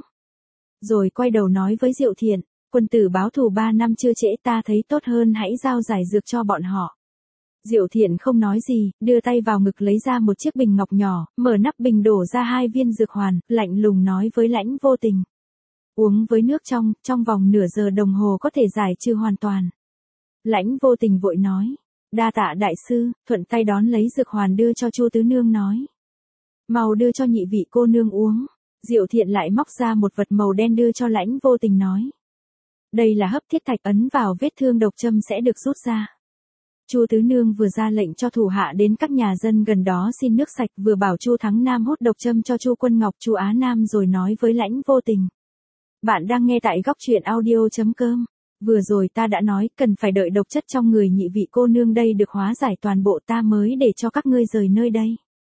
Rồi quay đầu nói với Diệu Thiện, quân tử báo thù ba năm chưa trễ, ta thấy tốt hơn hãy giao giải dược cho bọn họ. Diệu Thiện không nói gì, đưa tay vào ngực lấy ra một chiếc bình ngọc nhỏ, mở nắp bình đổ ra hai viên dược hoàn, lạnh lùng nói với Lãnh Vô Tình. Uống với nước trong, trong vòng nửa giờ đồng hồ có thể giải trừ hoàn toàn. Lãnh Vô Tình vội nói, đa tạ đại sư, thuận tay đón lấy dược hoàn đưa cho Chu Tứ Nương nói. Mau đưa cho nhị vị cô nương uống. Diệu Thiện lại móc ra một vật màu đen đưa cho Lãnh Vô Tình nói. Đây là hấp thiết thạch, ấn vào vết thương độc châm sẽ được rút ra. Chu Tứ Nương vừa ra lệnh cho thủ hạ đến các nhà dân gần đó xin nước sạch, vừa bảo Chu Thắng Nam hút độc châm cho Chu Quân Ngọc, Chu Á Nam, rồi nói với Lãnh Vô Tình. Bạn đang nghe tại góc truyện audio.com. Vừa rồi ta đã nói cần phải đợi độc chất trong người nhị vị cô nương đây được hóa giải toàn bộ ta mới để cho các ngươi rời nơi đây.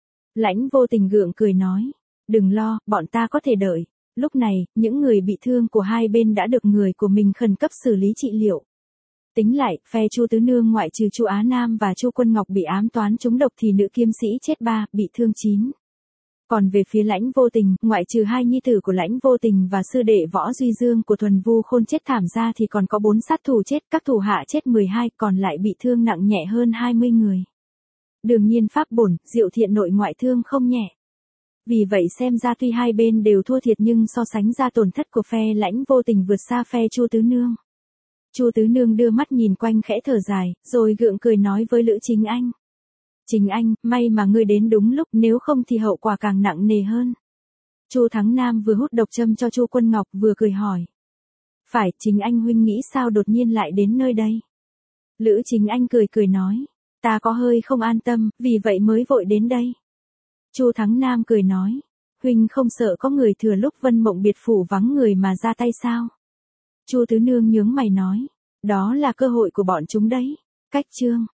Lãnh Vô Tình gượng cười nói. Đừng lo, bọn ta có thể đợi. Lúc này, những người bị thương của hai bên đã được người của mình khẩn cấp xử lý trị liệu. Tính lại, phe Chu Tứ Nương ngoại trừ Chu Á Nam và Chu Quân Ngọc bị ám toán trúng độc thì nữ kiếm sĩ chết ba, bị thương chín. Còn về phía Lãnh Vô Tình, ngoại trừ hai nhi tử của Lãnh Vô Tình và sư đệ Võ Duy Dương của Thuần Vu Khôn chết thảm ra thì còn có bốn sát thủ chết, các thủ hạ chết mười hai, còn lại bị thương nặng nhẹ hơn hai mươi người. Đương nhiên Pháp Bổn, Diệu Thiện nội ngoại thương không nhẹ. Vì vậy xem ra tuy hai bên đều thua thiệt nhưng so sánh ra tổn thất của phe Lãnh Vô Tình vượt xa phe Chu Tứ Nương. Chu Tứ Nương đưa mắt nhìn quanh khẽ thở dài, rồi gượng cười nói với Lữ Chính Anh. Chính Anh, may mà ngươi đến đúng lúc, nếu không thì hậu quả càng nặng nề hơn. Chu Thắng Nam vừa hút độc châm cho Chu Quân Ngọc vừa cười hỏi. Phải, Chính Anh huynh nghĩ sao đột nhiên lại đến nơi đây? Lữ Chính Anh cười cười nói. Ta có hơi không an tâm, vì vậy mới vội đến đây. Chu Thắng Nam cười nói. Huynh không sợ có người thừa lúc Vân Mộng biệt phủ vắng người mà ra tay sao? Chu Tứ Nương nhướng mày nói. Đó là cơ hội của bọn chúng đấy. Cách chương.